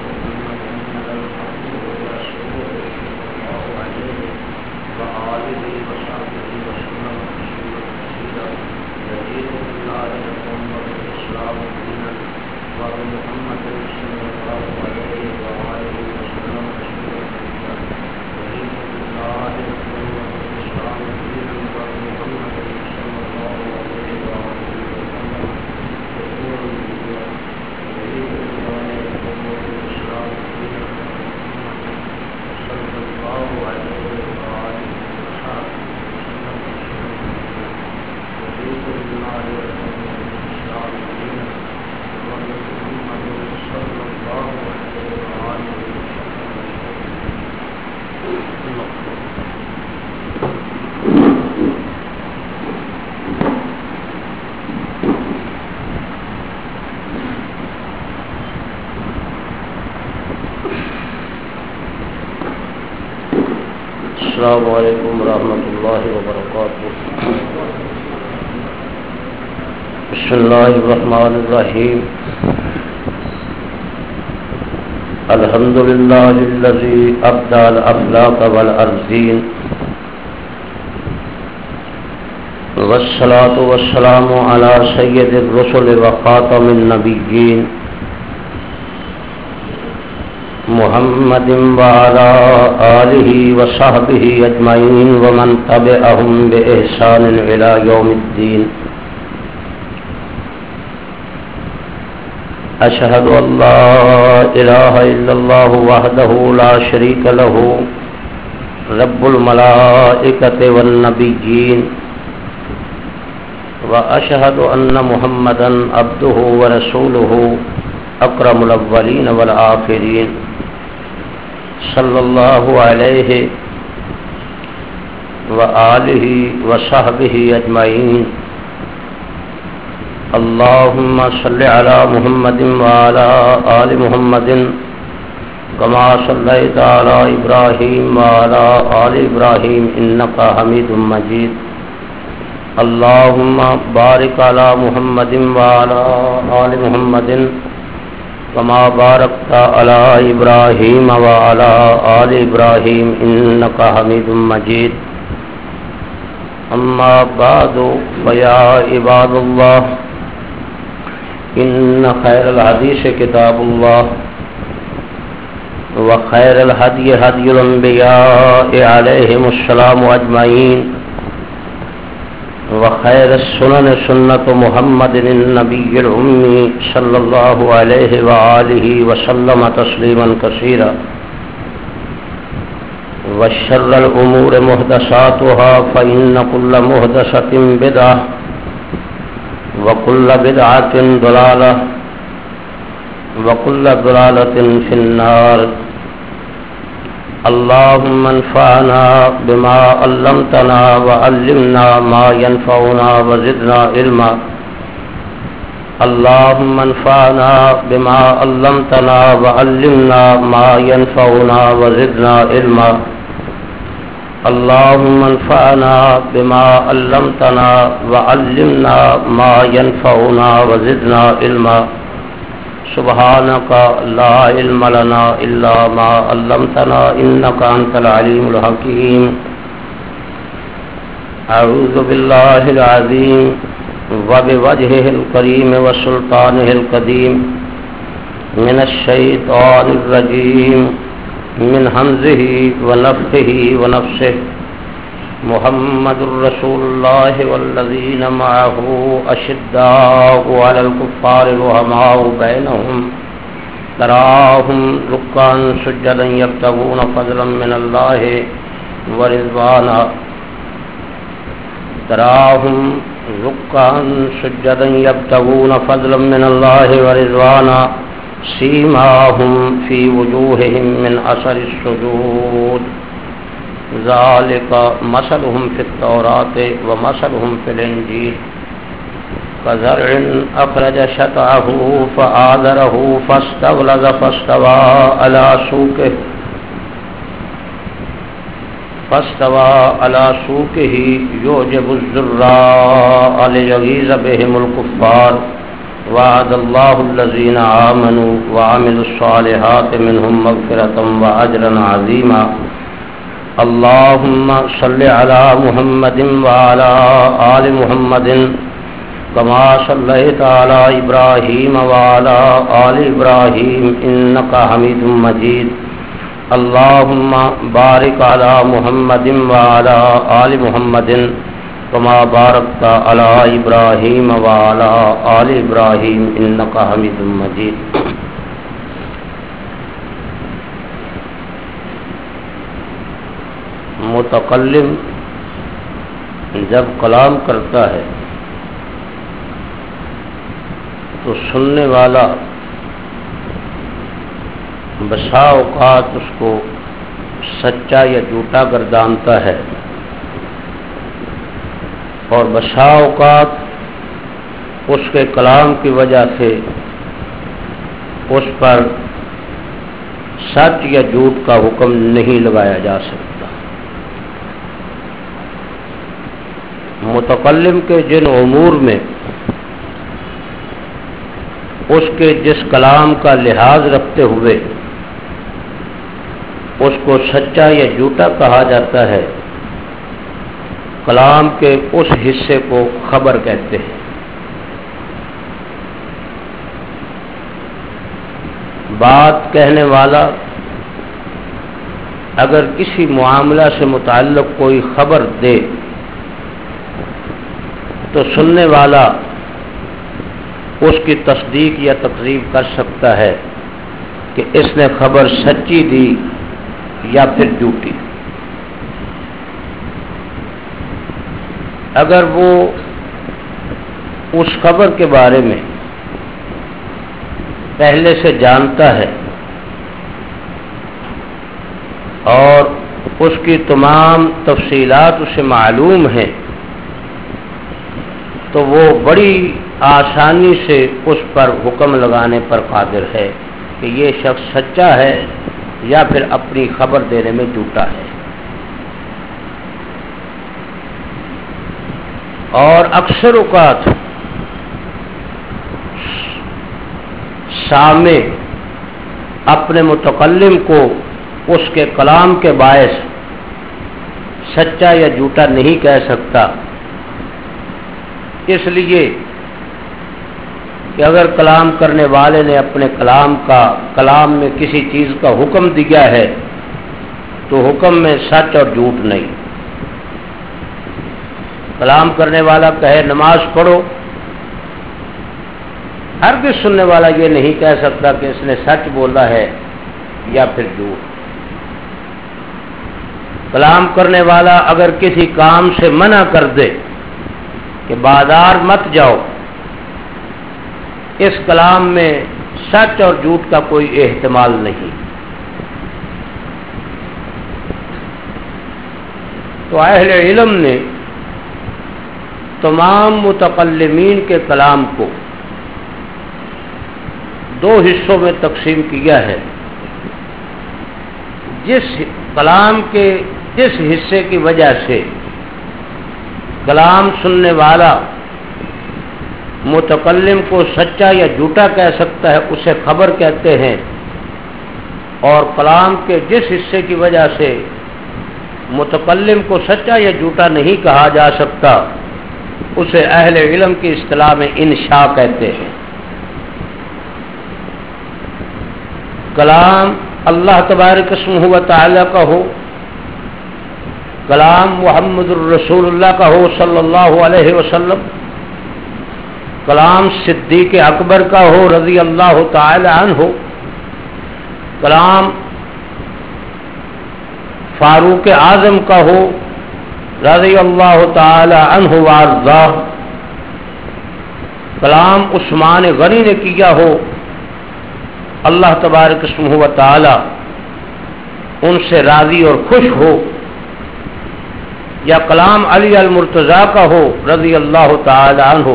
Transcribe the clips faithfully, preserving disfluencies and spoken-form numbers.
السلام علیکم ورحمۃ اللہ وبرکاتہ. بسم اللہ الرحمن الرحیم. الحمد للہ الذی ابدع الافلاک والارضین والصلاة والسلام علی سید الرسل وخاتم النبیین محمد وعلى آلہ وصحبہ اجمعین ومن تبعهم بإحسان إلى يوم الدین. اشہد ان لا الہ الا اللہ وحدہ لا شریک له رب الملائکۃ والنبیین واشہد ان محمدا عبدہ ورسولہ اکرم الاولین والآخرین صلی اللہ علیہ وآلہ وصحبہ اجمعین. اللہم صلی علی محمد وعلی آل محمد کما صلیت علی ابراہیم وعلی آل ابراہیم انکا حمید مجید. اللہم بارک علی محمد وعلی آل محمد کما بارکت علی ابراہیم وعلی آل ابراہیم انکا حمید مجید. اما بعد فیا عباد اللہ ان خیر الحدیث کتاب اللہ وخیر الہدی ہدی الانبیاء علیہم السلام اجمعین وخیر السنن سنت محمد النبی الأمی صلی اللہ علیہ وآلہ وسلم تسلیما کثیرا وشر الامور محدثاتها فإن كل محدثة بدعة وكل بدعة ضلالة وكل ضلالة في النار. اللهم انفعنا بما علمتنا وعلمنا ما ينفعنا وزدنا علما. اللهم انفعنا بما علمتنا وعلمنا ما ينفعنا وزدنا علما. اللهم انفعنا بما علمتنا وعلمنا ما ينفعنا وزدنا علما. سبحانك لا علم لنا إلا ما علمتنا إنك أنت العليم الحكيم. أعوذ بالله العظيم وبوجهه الكريم وسلطانه القديم من الشيطان الرجيم من همزه ونفخه ونفسه. محمد رسول الله والذين معه أشداء على الكفار رحماء بينهم تراهم ركعا سجدا يبتغون فضلا من الله ورضوانا تراهم ركعا سجدا يبتغون فضلا من الله ورضوانا سيماهم في وجوههم من أثر السجود ذلك مثلهم في التوراة ومثلهم في الإنجيل كزرع أخرج شطأه فآزره فاستغلظ فاستوى على سوقه فاستوى على سوقه يعجب الزراء ليغيظ بهم الكفار وعد الله الذين آمنوا وعملوا الصالحات منهم مغفرة وأجرا عظيما اللهم صل على محمد وعلى آل محمد كما صليت على إبراهيم وعلى آل إبراهيم إنك حميد مجيد اللهم بارك على محمد وعلى آل محمد كما باركت على إبراهيم وعلى آل إبراهيم إنك حميد مجيد متکلم جب کلام کرتا ہے تو سننے والا بسا اوقات اس کو سچا یا جھوٹا گردانتا ہے اور بسا اوقات اس کے کلام کی وجہ سے اس پر سچ یا جھوٹ کا حکم نہیں لگایا جا سکتا۔ متکلم کے جن امور میں اس کے جس کلام کا لحاظ رکھتے ہوئے اس کو سچا یا جھوٹا کہا جاتا ہے، کلام کے اس حصے کو خبر کہتے ہیں۔ بات کہنے والا اگر کسی معاملہ سے متعلق کوئی خبر دے تو سننے والا اس کی تصدیق یا تکذیب کر سکتا ہے کہ اس نے خبر سچی دی یا پھر جھوٹی۔ اگر وہ اس خبر کے بارے میں پہلے سے جانتا ہے اور اس کی تمام تفصیلات اسے معلوم ہیں تو وہ بڑی آسانی سے اس پر حکم لگانے پر قادر ہے کہ یہ شخص سچا ہے یا پھر اپنی خبر دینے میں جھوٹا ہے۔ اور اکثر اوقات سامع اپنے متکلم کو اس کے کلام کے باعث سچا یا جھوٹا نہیں کہہ سکتا، اس لیے کہ اگر کلام کرنے والے نے اپنے کلام کا کلام میں کسی چیز کا حکم دیا ہے تو حکم میں سچ اور جھوٹ نہیں۔ کلام کرنے والا کہے نماز پڑھو، ہرگز سننے والا یہ نہیں کہہ سکتا کہ اس نے سچ بولا ہے یا پھر جھوٹ۔ کلام کرنے والا اگر کسی کام سے منع کر دے کہ بازار مت جاؤ، اس کلام میں سچ اور جھوٹ کا کوئی احتمال نہیں۔ تو اہل علم نے تمام متکلمین کے کلام کو دو حصوں میں تقسیم کیا ہے۔ جس کلام کے جس حصے کی وجہ سے کلام سننے والا متکلم کو سچا یا جھوٹا کہہ سکتا ہے اسے خبر کہتے ہیں، اور کلام کے جس حصے کی وجہ سے متکلم کو سچا یا جھوٹا نہیں کہا جا سکتا اسے اہل علم کی اصطلاح میں انشاء کہتے ہیں۔ کلام اللہ تبارک اسمہ و تعالی کا ہو، کلام محمد الرسول اللہ کا ہو صلی اللہ علیہ وسلم، کلام صدیق اکبر کا ہو رضی اللہ تعالی عنہ ہو، کلام فاروق اعظم کا ہو رضی اللہ تعالی عنہ وارضاہ، کلام عثمان غنی نے کیا ہو اللہ تبارک اسمہ و تعالی ان سے راضی اور خوش ہو، یا کلام علی المرتضیٰ کا ہو رضی اللہ تعالی عنہ،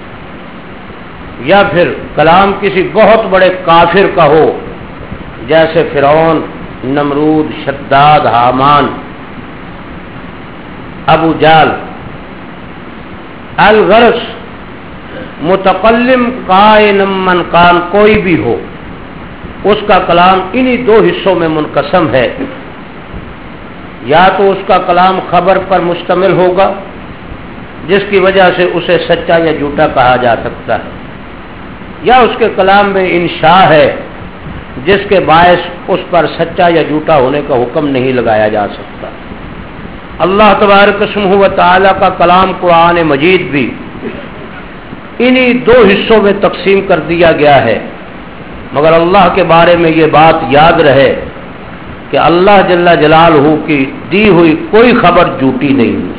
یا پھر کلام کسی بہت بڑے کافر کا ہو جیسے فرعون، نمرود، شداد، حامان، ابو جہل، الغرض متکلم قائن من کان، کوئی بھی ہو اس کا کلام انہی دو حصوں میں منقسم ہے، یا تو اس کا کلام خبر پر مشتمل ہوگا جس کی وجہ سے اسے سچا یا جھوٹا کہا جا سکتا ہے، یا اس کے کلام میں انشاء ہے جس کے باعث اس پر سچا یا جھوٹا ہونے کا حکم نہیں لگایا جا سکتا۔ اللہ تبارک اسمہ و تعالی کا کلام قرآن مجید بھی انہی دو حصوں میں تقسیم کر دیا گیا ہے، مگر اللہ کے بارے میں یہ بات یاد رہے کہ اللہ جل جلالہ کی دی ہوئی کوئی خبر جھوٹی نہیں ہے۔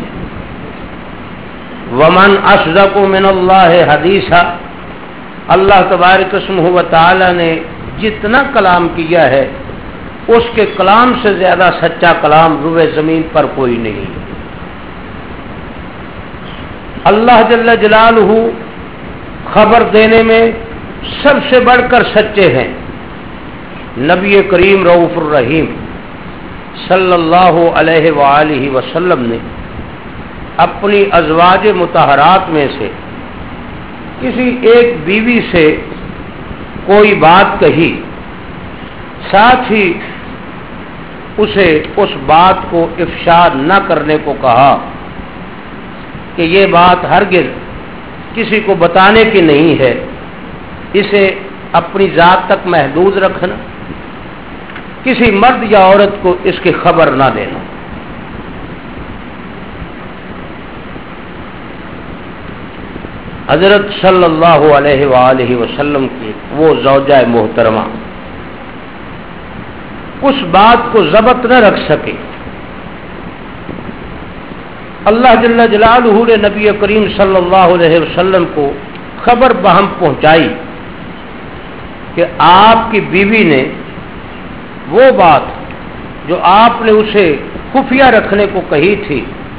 ومن اصدق من اللہ حدیثا، اللہ تبارک اسمہ و تعالی نے جتنا کلام کیا ہے اس کے کلام سے زیادہ سچا کلام روئے زمین پر کوئی نہیں۔ اللہ جل جلالہ خبر دینے میں سب سے بڑھ کر سچے ہیں۔ نبی کریم رؤوف الرحیم صلی اللہ علیہ وآلہ وسلم نے اپنی ازواج مطہرات میں سے کسی ایک بیوی سے کوئی بات کہی، ساتھ ہی اسے اس بات کو افشا نہ کرنے کو کہا کہ یہ بات ہرگز کسی کو بتانے کی نہیں ہے، اسے اپنی ذات تک محدود رکھنا، کسی مرد یا عورت کو اس کی خبر نہ دینا۔ حضرت صلی اللہ علیہ وآلہ وسلم کی وہ زوجہ محترمہ اس بات کو ضبط نہ رکھ سکے۔ اللہ جل جلالہ نے نبی کریم صلی اللہ علیہ وسلم کو خبر بہم پہنچائی کہ آپ کی بیوی نے وہ بات جو آپ نے اسے خفیہ رکھنے کو کہی تھی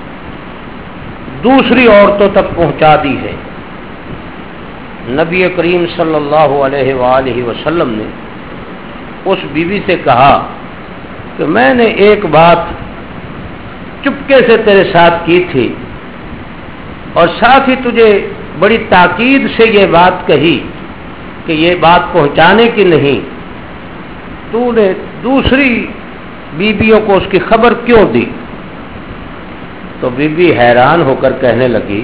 دوسری عورتوں تک پہنچا دی ہے۔ نبی کریم صلی اللہ علیہ وآلہ وسلم نے اس بیوی سے کہا کہ میں نے ایک بات چپکے سے تیرے ساتھ کی تھی اور ساتھ ہی تجھے بڑی تاکید سے یہ بات کہی کہ یہ بات پہنچانے کی نہیں، تو نے دوسری بیویوں کو اس کی خبر کیوں دی؟ تو بی بی حیران ہو کر کہنے لگی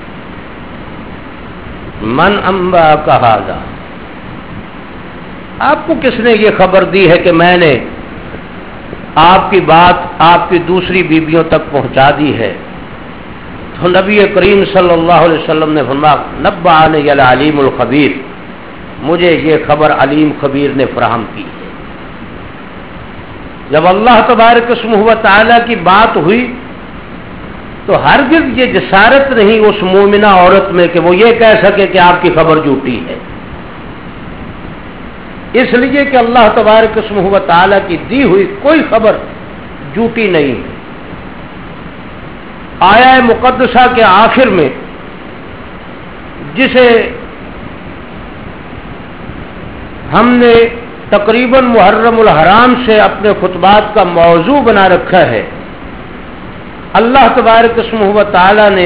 من انبا کا ھذا، آپ کو کس نے یہ خبر دی ہے کہ میں نے آپ کی بات آپ کی دوسری بیویوں تک پہنچا دی ہے؟ تو نبی کریم صلی اللہ علیہ وسلم نے فرمایا نبأنی العلیم الخبیر، مجھے یہ خبر علیم خبیر نے فراہم کی۔ جب اللہ تبارک اسمہ و تعالی کی بات ہوئی تو ہرگز یہ جسارت نہیں اس مومنہ عورت میں کہ وہ یہ کہہ سکے کہ آپ کی خبر جھوٹی ہے، اس لیے کہ اللہ تبارک اسمہ و تعالی کی دی ہوئی کوئی خبر جھوٹی نہیں ہے۔ آیہ مقدسہ کے آخر میں جسے ہم نے تقریباً محرم الحرام سے اپنے خطبات کا موضوع بنا رکھا ہے، اللہ تبارک اسمہ و تعالی نے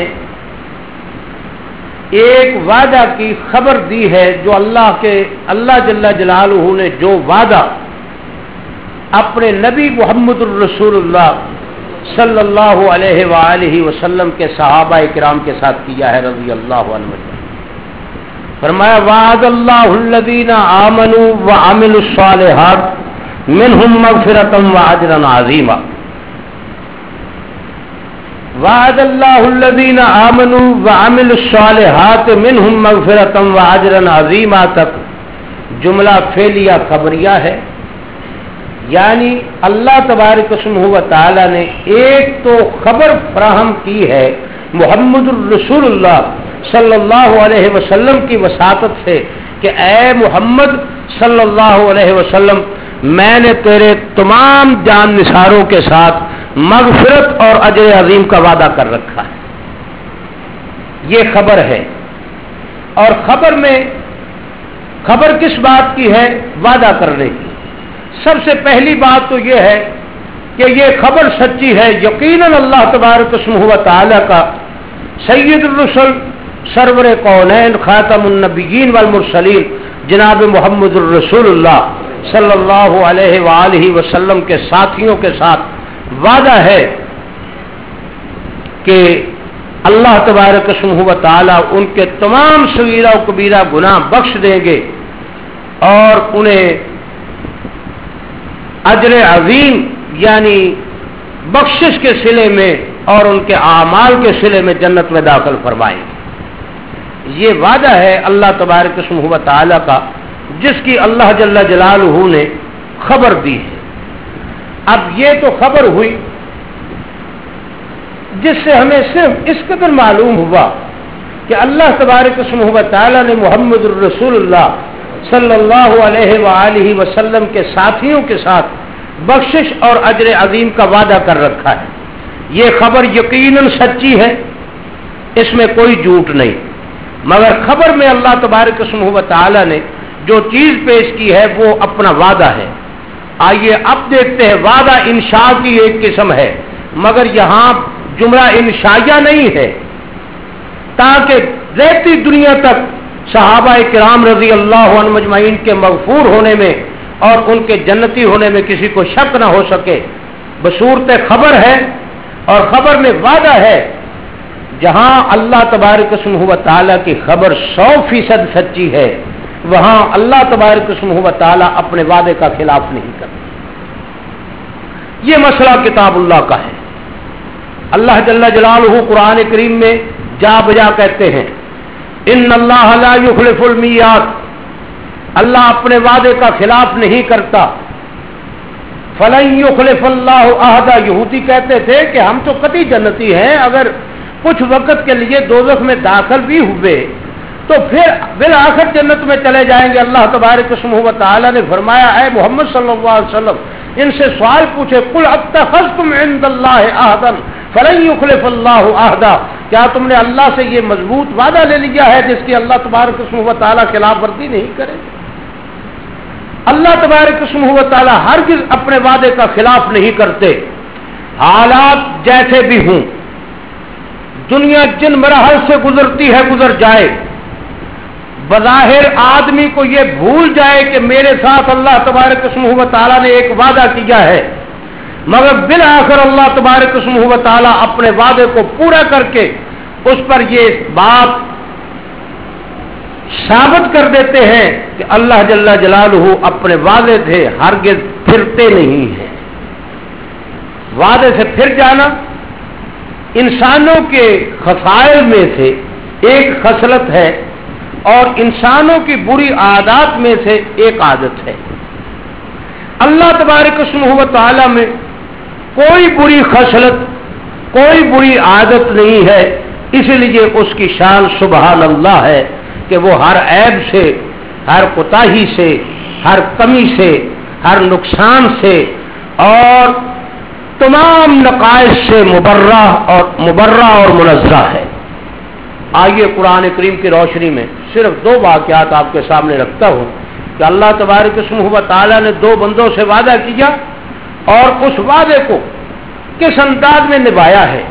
ایک وعدہ کی خبر دی ہے، جو اللہ کے اللہ جل جلالہ نے جو وعدہ اپنے نبی محمد الرسول اللہ صلی اللہ علیہ وآلہ وسلم کے صحابہ کرام کے ساتھ کیا ہے رضی اللہ عنہ۔ فرمایا وعد اللہ الذین آمنوا وعملوا الصالحات منہم مغفرۃ واجرا عظیما۔ وعد اللہ الذین آمنوا وعملوا الصالحات منہم مغفرۃ واجرا عظیما تک جملہ فعلیہ خبریہ ہے، یعنی اللہ تبارک اسمہ و تعالی نے ایک تو خبر فراہم کی ہے محمد الرسول اللہ صلی اللہ علیہ وسلم کی وساطت سے کہ اے محمد صلی اللہ علیہ وسلم، میں نے تیرے تمام جان نثاروں کے ساتھ مغفرت اور اجر عظیم کا وعدہ کر رکھا ہے، یہ خبر ہے۔ اور خبر میں خبر کس بات کی ہے؟ وعدہ کرنے کی۔ سب سے پہلی بات تو یہ ہے کہ یہ خبر سچی ہے، یقیناً اللہ تبارک اسمہ و تعالی کا سید الرسل سرور کونین خاتم النبیین والمرسلین جناب محمد الرسول اللہ صلی اللہ علیہ وآلہ وسلم کے ساتھیوں کے ساتھ وعدہ ہے کہ اللہ تبارک و تعالی ان کے تمام صغیرہ و کبیرہ گناہ بخش دیں گے اور انہیں اجر عظیم یعنی بخشش کے صلے میں اور ان کے اعمال کے صلے میں جنت میں داخل فرمائیں گے. یہ وعدہ ہے اللہ تبارک و تعالی کا جس کی اللہ جل جلالہ نے خبر دی ہے. اب یہ تو خبر ہوئی جس سے ہمیں صرف اس قدر معلوم ہوا کہ اللہ تبارک و تعالی نے محمد الرسول اللہ صلی اللہ علیہ وآلہ وسلم کے ساتھیوں کے ساتھ بخشش اور اجر عظیم کا وعدہ کر رکھا ہے. یہ خبر یقیناً سچی ہے، اس میں کوئی جھوٹ نہیں، مگر خبر میں اللہ تبارک و تعالی نے جو چیز پیش کی ہے وہ اپنا وعدہ ہے. آئیے اب دیکھتے ہیں. وعدہ انشاء کی ایک قسم ہے مگر یہاں جملہ انشائیہ نہیں ہے تاکہ رہتی دنیا تک صحابہ کرام رضی اللہ عنہ مجمعین کے مغفور ہونے میں اور ان کے جنتی ہونے میں کسی کو شک نہ ہو سکے. بصورت خبر ہے اور خبر میں وعدہ ہے. جہاں اللہ تبارک و تعالی کی خبر سو فیصد سچی ہے وہاں اللہ تبارک و تعالی اپنے وعدے کا خلاف نہیں کرتا. یہ مسئلہ کتاب اللہ کا ہے. اللہ جل جلالہ قرآن کریم میں جا بجا کہتے ہیں ان اللہ لا یخلف المیعاد، اللہ اپنے وعدے کا خلاف نہیں کرتا. فلن یخلف اللہ عہدہ، یہودی کہتے تھے کہ ہم تو قطعی جنتی ہیں، اگر کچھ وقت کے لیے دوزخ میں داخل بھی ہوئے تو پھر بالآخر جنت میں چلے جائیں گے. اللہ تبارک و تعالی نے فرمایا اے محمد صلی اللہ علیہ وسلم ان سے سوال پوچھے قل اتخذتم عند اللہ عہدا فلن یخلف اللہ عہدا، کیا تم نے اللہ سے یہ مضبوط وعدہ لے لیا ہے جس کی اللہ تبارک و تعالی خلاف ورزی نہیں کرے؟ اللہ تبارک و تعالی ہرگز اپنے وعدے کا خلاف نہیں کرتے. حالات جیسے بھی ہوں، دنیا جن مراحل سے گزرتی ہے گزر جائے، بظاہر آدمی کو یہ بھول جائے کہ میرے ساتھ اللہ تبارک و تعالی نے ایک وعدہ کیا ہے، مگر بالآخر اللہ تبارک و تعالی اپنے وعدے کو پورا کر کے اس پر یہ بات ثابت کر دیتے ہیں کہ اللہ جل جلالہ اپنے وعدے سے ہرگز پھرتے نہیں ہیں. وعدے سے پھر جانا انسانوں کے خصائل میں سے ایک خصلت ہے اور انسانوں کی بری عادات میں سے ایک عادت ہے. اللہ تبارک و تعالی میں کوئی بری خصلت کوئی بری عادت نہیں ہے، اس لیے اس کی شان سبحان اللہ ہے کہ وہ ہر عیب سے، ہر کوتاہی سے، ہر کمی سے، ہر نقصان سے اور تمام نقائص سے مبرہ اور مبرہ اور منزہ ہے. آئیے قرآن کریم کی روشنی میں صرف دو واقعات آپ کے سامنے رکھتا ہوں کہ اللہ تبارک و تعالی نے دو بندوں سے وعدہ کیا اور اس وعدے کو کس انداز میں نبھایا ہے.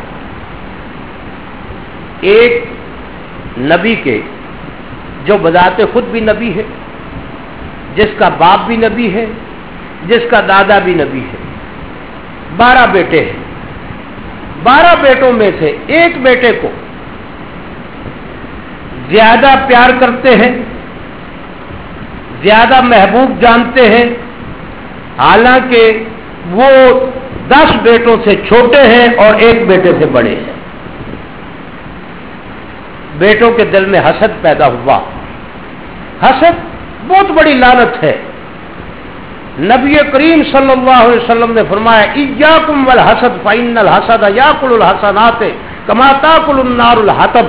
ایک نبی کے جو بذات خود بھی نبی ہے، جس کا باپ بھی نبی ہے، جس کا دادا بھی نبی ہے، بارہ بیٹے ہیں. بارہ بیٹوں میں سے ایک بیٹے کو زیادہ پیار کرتے ہیں، زیادہ محبوب جانتے ہیں، حالانکہ وہ دس بیٹوں سے چھوٹے ہیں اور ایک بیٹے سے بڑے ہیں. بیٹوں کے دل میں حسد پیدا ہوا. حسد بہت بڑی لعنت ہے. نبی کریم صلی اللہ علیہ وسلم نے فرمایا ایاکم والحسد فإن الحسد یاکل الحسنات کما تاکل النار الحطب.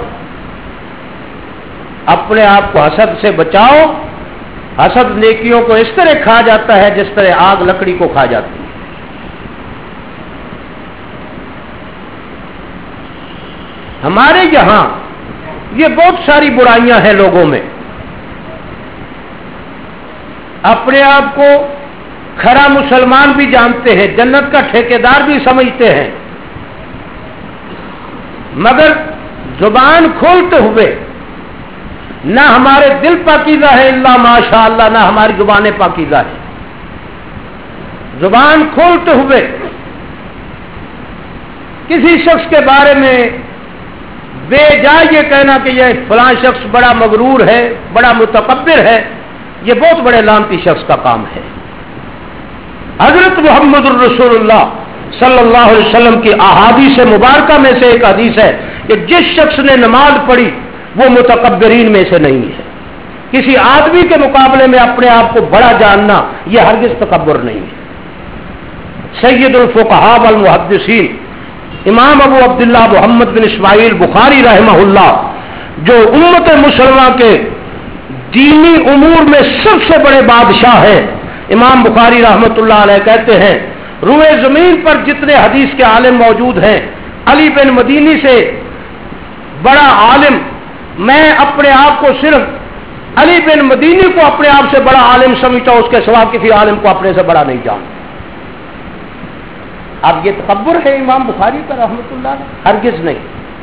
اپنے آپ کو حسد سے بچاؤ، حسد نیکیوں کو اس طرح کھا جاتا ہے جس طرح آگ لکڑی کو کھا جاتی ہے. ہمارے یہاں یہ بہت ساری برائیاں ہیں لوگوں میں. اپنے آپ کو کھرا مسلمان بھی جانتے ہیں، جنت کا ٹھیکیدار بھی سمجھتے ہیں، مگر زبان کھولتے ہوئے نہ ہمارے دل پاکیزہ ہے الا ماشاء اللہ، نہ ہماری زبانیں پاکیزہ ہے. زبان کھولتے ہوئے کسی شخص کے بارے میں بے جا یہ کہنا کہ یہ فلاں شخص بڑا مغرور ہے، بڑا متکبر ہے، یہ بہت بڑے لعنتی شخص کا کام ہے. حضرت محمد الرسول اللہ صلی اللہ علیہ وسلم کی احادیث مبارکہ میں سے ایک حدیث ہے کہ جس شخص نے نماز پڑھی وہ متکبرین میں سے نہیں ہے. کسی آدمی کے مقابلے میں اپنے آپ کو بڑا جاننا یہ ہرگز تکبر نہیں ہے. سید الفقہاء والمحدثین امام ابو عبداللہ محمد بن اسماعیل بخاری رحمہ اللہ، جو امت مسلمہ کے دینی امور میں سب سے بڑے بادشاہ ہیں، امام بخاری رحمۃ اللہ علیہ کہتے ہیں روئے زمین پر جتنے حدیث کے عالم موجود ہیں، علی بن مدینی سے بڑا عالم میں اپنے آپ کو صرف علی بن مدینی کو اپنے آپ سے بڑا عالم سمجھتا ہوں، اس کے سوا کسی عالم کو اپنے سے بڑا نہیں جانتا. اب یہ تکبر ہے امام بخاری کا رحمۃ اللہ، ہرگز نہیں.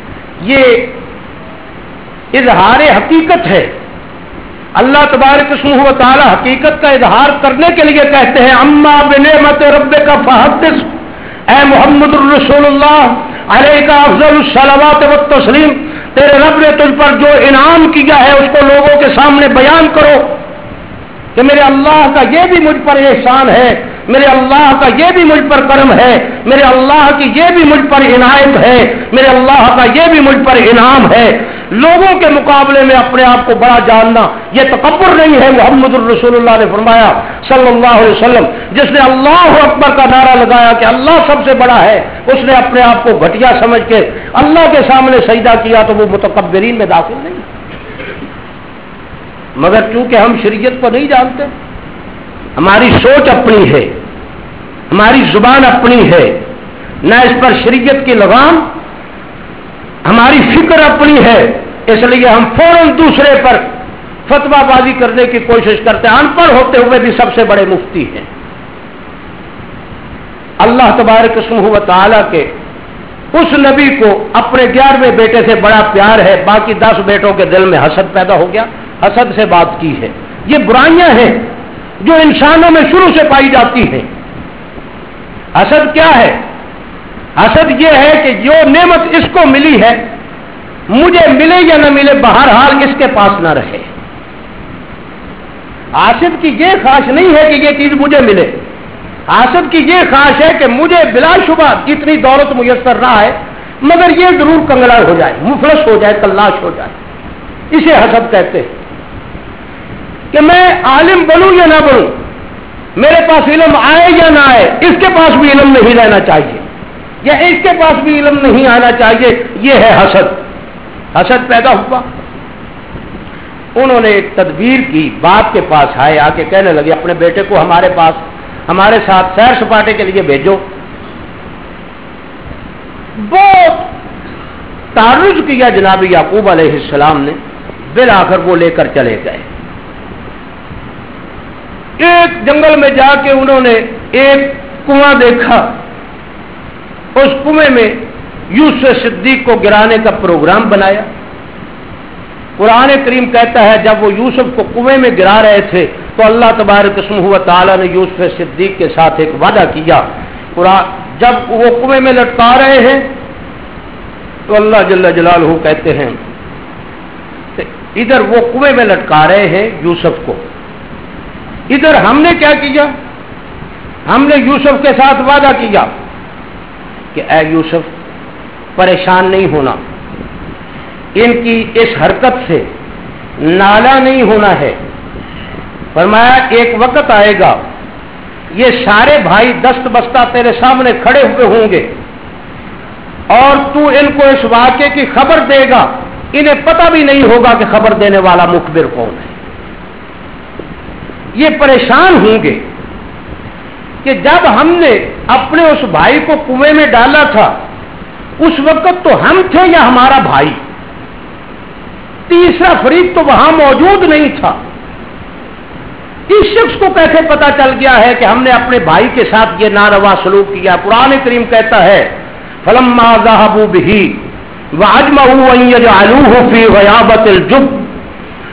یہ اظہار حقیقت ہے. اللہ تبارک و تعالی حقیقت کا اظہار کرنے کے لیے کہتے ہیں اما بنعمت ربک فحدث، اے محمد الرسول اللہ علیہ افضل الصلوات والتسلیم، تیرے رب نے تجھ پر جو انعام کیا ہے اس کو لوگوں کے سامنے بیان کرو کہ میرے اللہ کا یہ بھی مجھ پر احسان ہے، میرے اللہ کا یہ بھی مجھ پر کرم ہے، میرے اللہ کی یہ بھی مجھ پر عنایت ہے، میرے اللہ کا یہ بھی مجھ پر انعام ہے. لوگوں کے مقابلے میں اپنے آپ کو بڑا جاننا یہ تکبر نہیں ہے. محمد الرسول اللہ نے فرمایا صلی اللہ علیہ وسلم، جس نے اللہ اکبر کا نعرہ لگایا کہ اللہ سب سے بڑا ہے، اس نے اپنے آپ کو گھٹیا سمجھ کے اللہ کے سامنے سجدہ کیا تو وہ متکبرین میں داخل نہیں. مگر چونکہ ہم شریعت کو نہیں جانتے، ہماری سوچ اپنی ہے، ہماری زبان اپنی ہے، نہ اس پر شریعت کی لگام، ہماری فکر اپنی ہے، اس لیے ہم فوراً دوسرے پر فتویٰ بازی کرنے کی کوشش کرتے ہیں، ان پڑھ ہوتے ہوئے بھی سب سے بڑے مفتی ہیں. اللہ تبارک و تعالیٰ کے اس نبی کو اپنے گیارہویں بیٹے سے بڑا پیار ہے، باقی دس بیٹوں کے دل میں حسد پیدا ہو گیا، حسد سے بات کی ہے. یہ برائیاں ہیں جو انسانوں میں شروع سے پائی جاتی ہیں. حسد کیا ہے؟ حسد یہ ہے کہ جو نعمت اس کو ملی ہے مجھے ملے یا نہ ملے، بہرحال اس کے پاس نہ رہے. حاسد کی یہ خواہش نہیں ہے کہ یہ چیز مجھے ملے، حاسد کی یہ خواہش ہے کہ مجھے بلا شبہ جتنی دولت میسر رہا ہے مگر یہ ضرور کنگلا ہو جائے، مفلس ہو جائے، تلاش ہو جائے. اسے حسد کہتے ہیں کہ میں عالم بنوں یا نہ بنوں، میرے پاس علم آئے یا نہ آئے، اس کے پاس بھی علم نہیں رہنا چاہیے یا اس کے پاس بھی علم نہیں آنا چاہیے. یہ ہے حسد. حسد پیدا ہوا. انہوں نے ایک تدبیر کی، باپ کے پاس آئے، آ کے کہنے لگے اپنے بیٹے کو ہمارے پاس ہمارے ساتھ سیر سپاٹے کے لیے بھیجو. بہت تعرض کیا جناب یعقوب علیہ السلام نے، بالآخر وہ لے کر چلے گئے. ایک جنگل میں جا کے انہوں نے ایک کنواں دیکھا، اس کنویں میں یوسف صدیق کو گرانے کا پروگرام بنایا. قرآن کریم کہتا ہے جب وہ یوسف کو کنویں میں گرا رہے تھے تو اللہ تبارک و تعالیٰ نے یوسف صدیق کے ساتھ ایک وعدہ کیا. جب وہ کنویں میں لٹکا رہے ہیں تو اللہ جل جلالہ کہتے ہیں ادھر وہ کنویں میں لٹکا رہے ہیں یوسف کو، ادھر ہم نے کیا کیا؟ ہم نے یوسف کے ساتھ وعدہ کیا کہ اے یوسف پریشان نہیں ہونا، ان کی اس حرکت سے نالا نہیں ہونا ہے. فرمایا ایک وقت آئے گا یہ سارے بھائی دست بستہ تیرے سامنے کھڑے ہوئے ہوں گے اور تو ان کو اس واقعے کی خبر دے گا، انہیں پتہ بھی نہیں ہوگا کہ خبر دینے والا مخبر کون ہے. یہ پریشان ہوں گے کہ جب ہم نے اپنے اس بھائی کو کنویں میں ڈالا تھا اس وقت تو ہم تھے یا ہمارا بھائی؟ تیسرا فریق تو وہاں موجود نہیں تھا. اس شخص کو کیسے پتا چل گیا ہے کہ ہم نے اپنے بھائی کے ساتھ یہ ناروا سلوک کیا؟ قرآن کریم کہتا ہے فَلَمَّا ذَهَبُوا بِهِ وَأَجْمَعُوا أَن يَجْعَلُوهُ فِي غَيَابَةِ الْجُبِّ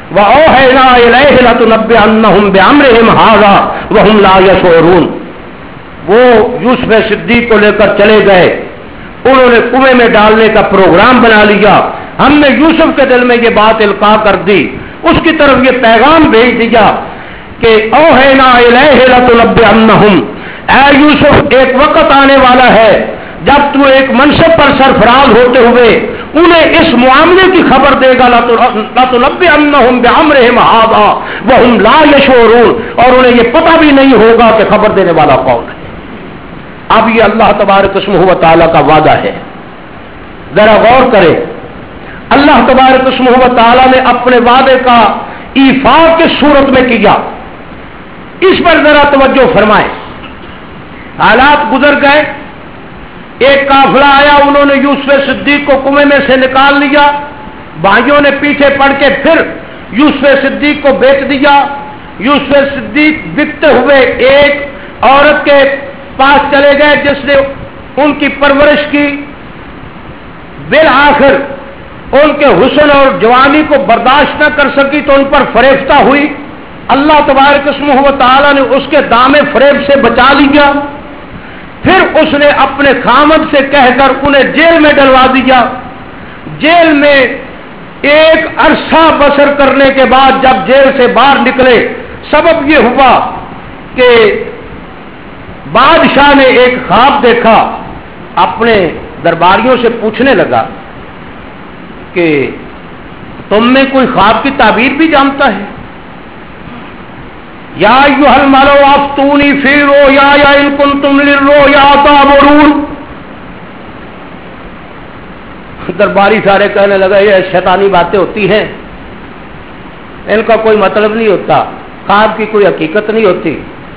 وَأَوْحَيْنَا إِلَيْهِ لَتُنَبِّئَنَّهُمْ بِأَمْرِهِمْ هَٰذَا وَهُمْ لَا يَشْعُرُونَ. وہ یوسف صدیق کو لے کر چلے گئے، انہوں نے کنویں میں ڈالنے کا پروگرام بنا لیا. ہم نے یوسف کے دل میں یہ بات القاء کر دی، اس کی طرف یہ پیغام بھیج دیا کہ اوحینا الیہ لتنبئنہم، اے یوسف ایک وقت آنے والا ہے جب تو ایک منصب پر سرفراز ہوتے ہوئے انہیں اس معاملے کی خبر دے گا، لتنبئنہم بامرہم ھذا وہم لا یشعرون، اور انہیں یہ پتہ بھی نہیں ہوگا کہ خبر دینے والا کون ہے. اب یہ اللہ تبارک اسمہ و تعالیٰ کا وعدہ ہے، ذرا غور کریں. اللہ تبارک اسمہ و تعالیٰ نے اپنے وعدے کا ایفا کی صورت میں کیا، اس پر ذرا توجہ فرمائیں. حالات گزر گئے، ایک قافلہ آیا، انہوں نے یوسف صدیق کو کنویں میں سے نکال لیا، بھائیوں نے پیچھے پڑ کے پھر یوسف صدیق کو بیچ دیا. یوسف صدیق بکتے ہوئے ایک عورت کے پاس چلے گئے جس نے ان کی پرورش کی، بالآخر ان کے حسن اور جوانی کو برداشت نہ کر سکی تو ان پر فریفتہ ہوئی. اللہ تبارک اسمہ و تعالیٰ نے اس کے دام فریب سے بچا لیا. پھر اس نے اپنے خامد سے کہہ کر انہیں جیل میں ڈلوا دیا. جیل میں ایک عرصہ بسر کرنے کے بعد جب جیل سے باہر نکلے، سبب یہ ہوا کہ بادشاہ نے ایک خواب دیکھا، اپنے درباریوں سے پوچھنے لگا کہ تم میں کوئی خواب کی تعبیر بھی جانتا ہے؟ یا ایھا الملأ افتونی فی رؤیایا ان کنتم للرؤیا تعبرون. درباری سارے کہنے لگا یہ شیطانی باتیں ہوتی ہیں، ان کا کوئی مطلب نہیں ہوتا، خواب کی کوئی حقیقت نہیں ہوتی.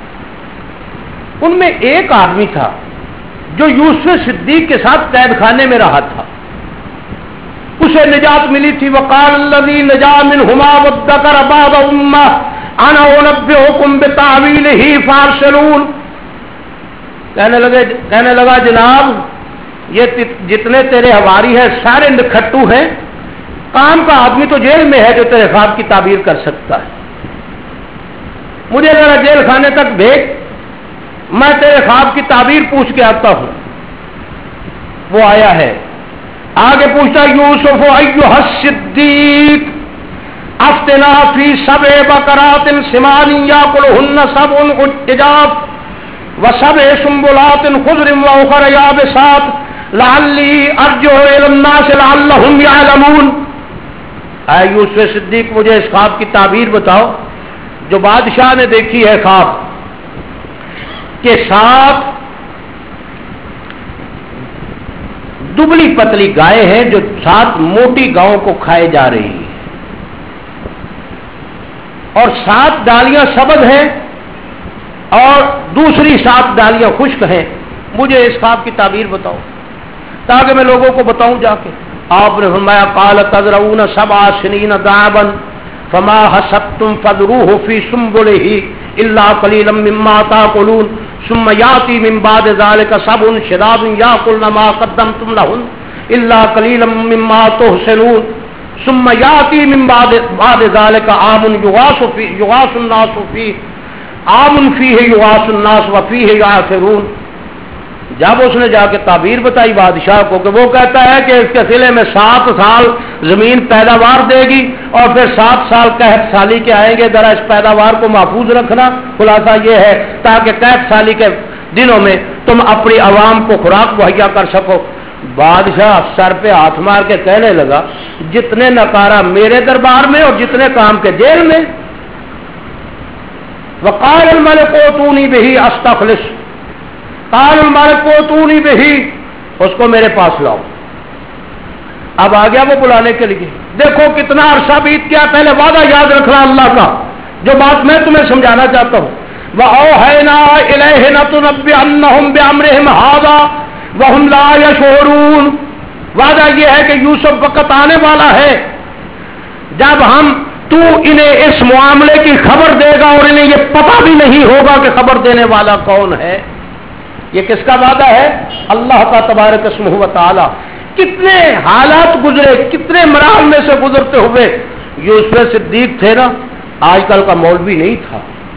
ان میں ایک آدمی تھا جو یوسف صدیق کے ساتھ قید خانے میں رہا تھا، اسے نجات ملی تھی. وقال الذی نجا منہما وادکر بعد امہ انا انبئکم بتاویلہ فارسلون. کہنے لگے کہنے لگا جناب یہ جتنے تیرے حواری ہیں سارے نکھٹو ہیں، کام کا آدمی تو جیل میں ہے جو تیرے خواب کی تعبیر کر سکتا ہے، مجھے ذرا جیل خانے تک بھیج، میں تیرے خواب کی تعبیر پوچھ کے آتا ہوں. وہ آیا ہے، آگے پوچھتا یوسف ایھا الصدیق افتنا فی سبع بقرات سمان یاکلہن سبع عجاف وسبع سنبلات خضر واخر یابسات لعلی ارجع الی الناس لعلہم یعلمون. اے یوسف صدیق مجھے اس خواب کی تعبیر بتاؤ جو بادشاہ نے دیکھی ہے. خواب کے ساتھ دبلی پتلی گائے ہیں جو سات موٹی گاؤں کو کھائے جا رہی ہیں، اور سات ڈالیاں سبز ہیں اور دوسری سات ڈالیاں خشک ہیں. مجھے اس خواب کی تعبیر بتاؤ تاکہ میں لوگوں کو بتاؤں جا کے. آپ نے فرمایا قال تزرعون سبع سنین دابا فما حصدتم فذروه في سنبله الا قليلا مما تاكلون ثم ياتي من بعد ذلك سبع شداد ياكلن ما قدمتم لهن الا قليلا مما تحسنون ثم ياتي من بعد بعد ذلك عام يغاث فيه يغاث الناس فيه عام فيه يغاث الناس وفيه يعصرون. جب اس نے جا کے تعبیر بتائی بادشاہ کو کہ وہ کہتا ہے کہ اس کے سلے میں سات سال زمین پیداوار دے گی اور پھر سات سال قحط سالی کے آئیں گے، ذرا اس پیداوار کو محفوظ رکھنا. خلاصہ یہ ہے تاکہ قحط سالی کے دنوں میں تم اپنی عوام کو خوراک مہیا کر سکو. بادشاہ سر پہ ہاتھ مار کے کہنے لگا جتنے نکارا میرے دربار میں اور جتنے کام کے جیل میں. وقال الملك اوتونی بہ استخلص قال الملك اوتونی بہ، اس کو میرے پاس لاؤ. اب آ گیا وہ بلانے کے لیے. دیکھو کتنا عرصہ بیت گیا، پہلے وعدہ یاد رکھنا اللہ کا، جو بات میں تمہیں سمجھانا چاہتا ہوں. وَأَوْحَيْنَا إِلَيْهِ لَتُنَبِّئَنَّهُمْ بِأَمْرِهِمْ هَذَا وَهُمْ لَا يَشْعُرُونَ. وعدہ یہ ہے کہ یوسف وقت آنے والا ہے جب ہم تو انہیں اس معاملے کی خبر دے گا اور انہیں یہ پتہ بھی نہیں ہوگا کہ خبر دینے والا کون ہے. یہ کس کا وعدہ ہے؟ اللہ کا تبارک اسمہ و تعالی. کتنے حالات گزرے، کتنے مراحل میں سے گزرتے ہوئے یوسف صدیق تھے نا، آج کل کا مولوی نہیں تھا.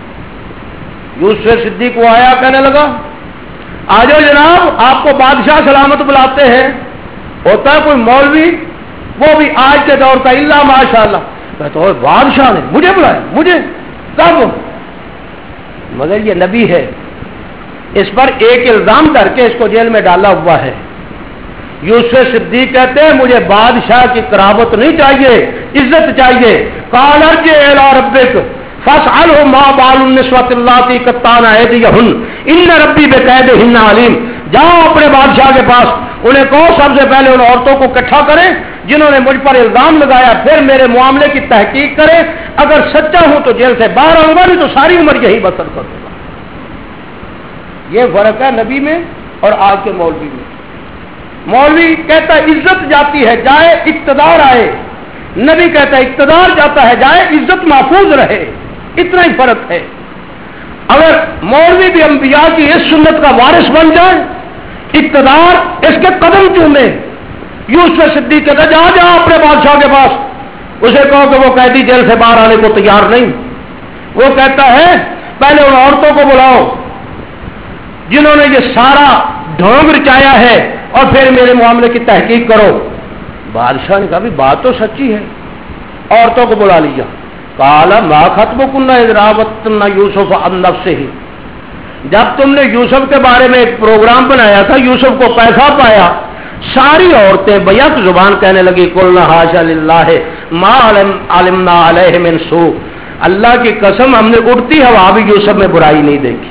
یوسف صدیق وہ آیا، کہنے لگا آ جاؤ جناب، آپ کو بادشاہ سلامت بلاتے ہیں. ہوتا ہے کوئی مولوی وہ بھی آج کے دور کا، اللہ ماشاء اللہ، کہتا ہے بادشاہ نے مجھے بلایا، مجھے کب؟ مگر یہ نبی ہے. اس پر ایک الزام کر کے اس کو جیل میں ڈالا ہوا ہے. یوسف صدیق کہتے ہیں مجھے بادشاہ کی قرابت نہیں چاہیے، عزت چاہیے. قال ارجع الی ربک فاسألہ ما بال النسوۃ اللاتí قطعن ایدیہن ان ربی بکیدہن علیم. جاؤ اپنے بادشاہ کے پاس، انہیں کہو سب سے پہلے ان عورتوں کو اکٹھا کریں جنہوں نے مجھ پر الزام لگایا، پھر میرے معاملے کی تحقیق کریں. اگر سچا ہوں تو جیل سے باہر آؤں گا، نہیں تو ساری عمر یہی بسر کروں گا. یہ فرق ہے نبی میں اور آج کے مولوی میں. مولوی کہتا ہے عزت جاتی ہے جائے اقتدار آئے، نبی کہتا ہے اقتدار جاتا ہے جائے عزت محفوظ رہے. اتنا ہی فرق ہے. اگر مولوی بھی انبیاء کی اس سنت کا وارث بن جائے، اقتدار اس کے قدم چومے. یوسف صدیق کہتا جا جا اپنے بادشاہ کے پاس، اسے کہو کہ وہ قیدی جیل سے باہر آنے کو تیار نہیں. وہ کہتا ہے پہلے ان عورتوں کو بلاؤ جنہوں نے یہ سارا ڈھونگ رچایا ہے، اور پھر میرے معاملے کی تحقیق کرو. بادشاہ نے کہا بھی بات تو سچی ہے. عورتوں کو بلا لیا. قال ما خطبکن اذ راوتن یوسف عن نفسہ. جب تم نے یوسف کے بارے میں ایک پروگرام بنایا تھا، یوسف کو پیسہ پایا، ساری عورتیں بیک زبان کہنے لگی قلنا حاشا للہ ما علمنا علیہ من سوء. اللہ کی قسم ہم نے اڑتی ہوا بھی یوسف میں برائی نہیں دیکھی،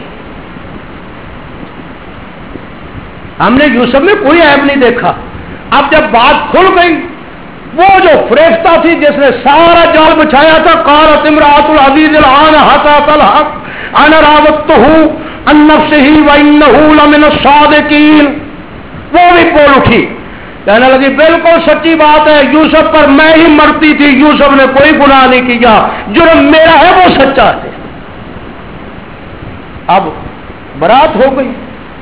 ہم نے یوسف میں کوئی عیب نہیں دیکھا. اب جب بات کھل گئی، وہ جو فریفتہ تھی جس نے سارا جال بچھایا تھا، قالت امرأۃ العزیز الآن حصحص الحق انا راودتہ عن نفسہ وانہ لمن الصادقین، وہ بھی بول اٹھی، کہنے لگی بالکل سچی بات ہے، یوسف پر میں ہی مرتی تھی، یوسف نے کوئی گناہ نہیں کیا، جرم میرا ہے، وہ سچا ہے. اب برات ہو گئی.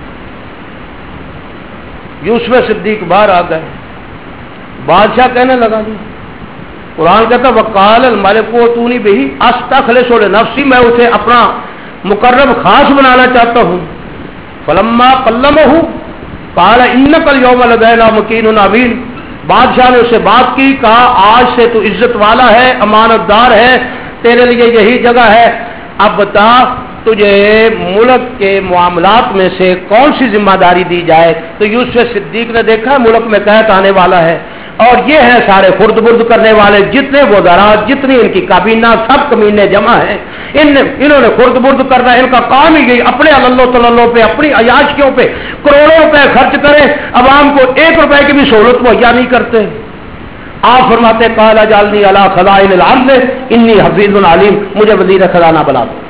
یوسف صدیق باہر آ گئے. بادشاہ کہنے لگا جی، قرآن کہتا وقال الملک اوتونی بہ استخلص لنفسی، میں اسے اپنا مقرب خاص بنانا چاہتا ہوں. فلما کلمہ قال انک اليوم لدینا مکین امین. بادشاہ نے اسے بات کی، کہا آج سے تو عزت والا ہے، امانت دار ہے، تیرے لیے یہی جگہ ہے. اب بتا تجھے ملک کے معاملات میں سے کون سی ذمہ داری دی جائے؟ تو یوسف صدیق نے دیکھا ملک میں قحط آنے والا ہے، اور یہ ہیں سارے خرد برد کرنے والے، جتنے وزراء، جتنی ان کی کابینہ، سب کمینے جمع ہیں. ان انہوں نے خرد برد کرنا، ان کا کام ہی یہی، اپنے اللہ تلّوں پہ، اپنی عیاشیوں پہ کروڑوں روپے خرچ کریں، عوام کو ایک روپے کی بھی سہولت مہیا نہیں کرتے. آپ فرماتے قال اجعلنی علی خزائن الارض انی حفیظ علیم، مجھے وزیر خزانہ بنا دو.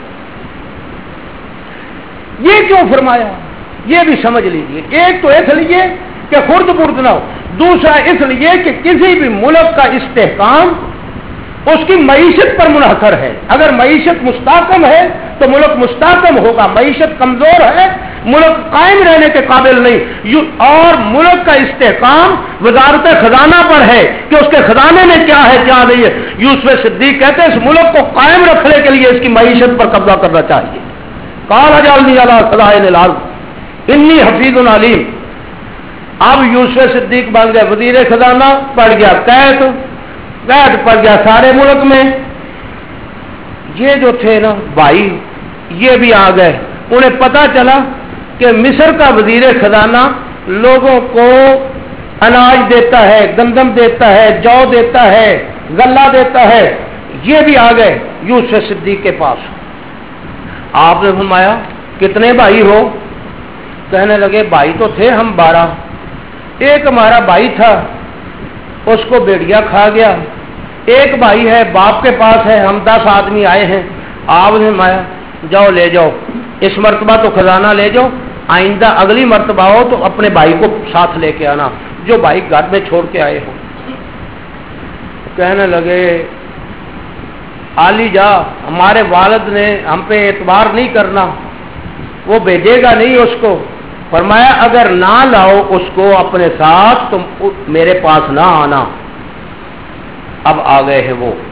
یہ کیوں فرمایا یہ بھی سمجھ لیجئے. ایک تو اس لیے کہ خرد برد نہ ہو، دوسرا اس لیے کہ کسی بھی ملک کا استحکام اس کی معیشت پر منحصر ہے. اگر معیشت مستحکم ہے تو ملک مستحکم ہوگا، معیشت کمزور ہے ملک قائم رہنے کے قابل نہیں. اور ملک کا استحکام وزارت خزانہ پر ہے کہ اس کے خزانے میں کیا ہے کیا نہیں ہے. یوسف صدیق کہتے ہیں اس ملک کو قائم رکھنے کے لیے اس کی معیشت پر قبضہ کرنا چاہیے. قال اجعلنی علی خزائن الارض انی حفیظ علیم. اب یوسف صدیق بن گئے وزیر خزانہ، پڑ گیا قحط، قحط پڑ گیا سارے ملک میں. یہ جو تھے نا بھائی یہ بھی آ گئے، انہیں پتا چلا کہ مصر کا وزیر خزانہ لوگوں کو اناج دیتا ہے، گندم دیتا ہے، جو دیتا ہے، غلہ دیتا ہے. یہ بھی آ گئے یوسف صدیق کے پاس. آپ نے فرمایا کتنے بھائی ہو؟ کہنے لگے بھائی تو تھے ہم بارہ. ایک ہمارا بھائی تھا اس کو بھیڑیا کھا گیا، ایک بھائی ہے باپ کے پاس ہے، ہم دس آدمی آئے ہیں. آپ نے فرمایا جاؤ لے جاؤ، اس مرتبہ تو خزانہ لے جاؤ، آئندہ اگلی مرتبہ ہو تو اپنے بھائی کو ساتھ لے کے آنا جو بھائی گھر میں چھوڑ کے آئے ہو. کہنے لگے علی جا، ہمارے والد نے ہم پہ اعتبار نہیں کرنا، وہ بھیجے گا نہیں اس کو. فرمایا اگر نہ لاؤ اس کو اپنے ساتھ تم میرے پاس نہ آنا. اب آ گئے ہیں وہ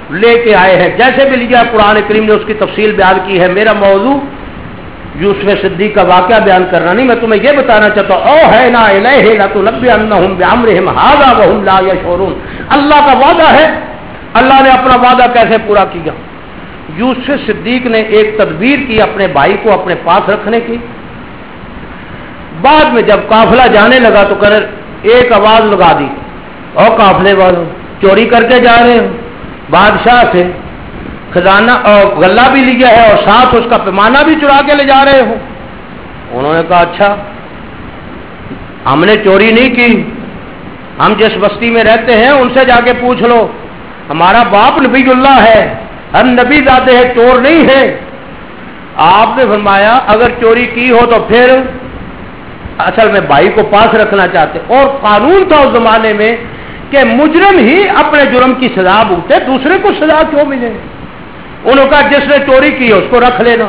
لے کے آئے ہیں، جیسے بھی لیا قرآن کریم نے اس کی تفصیل بیان کی ہے۔ میرا موضوع یوسف صدیق کا واقعہ بیان کرنا نہیں، میں تمہیں یہ بتانا چاہتا ہوں او ہے نا الیہ لتنبئنہم بامرہم ھذا وہم لا یشعرون، اللہ کا وعدہ ہے، اللہ نے اپنا وعدہ کیسے پورا کیا؟ یوسف صدیق نے ایک تدبیر کی اپنے بھائی کو اپنے پاس رکھنے کی۔ بعد میں جب قافلہ جانے لگا تو کر ایک آواز لگا دی، اور قافلے والوں چوری کر کے جا رہے ہو، بادشاہ سے خزانہ اور غلہ بھی لیا ہے اور ساتھ اس کا پیمانہ بھی چرا کے لے جا رہے ہو۔ انہوں نے کہا اچھا، ہم نے چوری نہیں کی، ہم جس بستی میں رہتے ہیں ان سے جا کے پوچھ لو، ہمارا باپ نبی اللہ ہے، ہم نبی زادے ہیں، چور نہیں ہے۔ آپ نے فرمایا اگر چوری کی ہو تو پھر اصل میں بھائی کو پاس رکھنا چاہتے، اور قانون تھا اس زمانے میں کہ مجرم ہی اپنے جرم کی سزا بھگتے، دوسرے کو سزا کیوں ملے؟ انہوں نے کہا جس نے چوری کی ہے اس کو رکھ لینا۔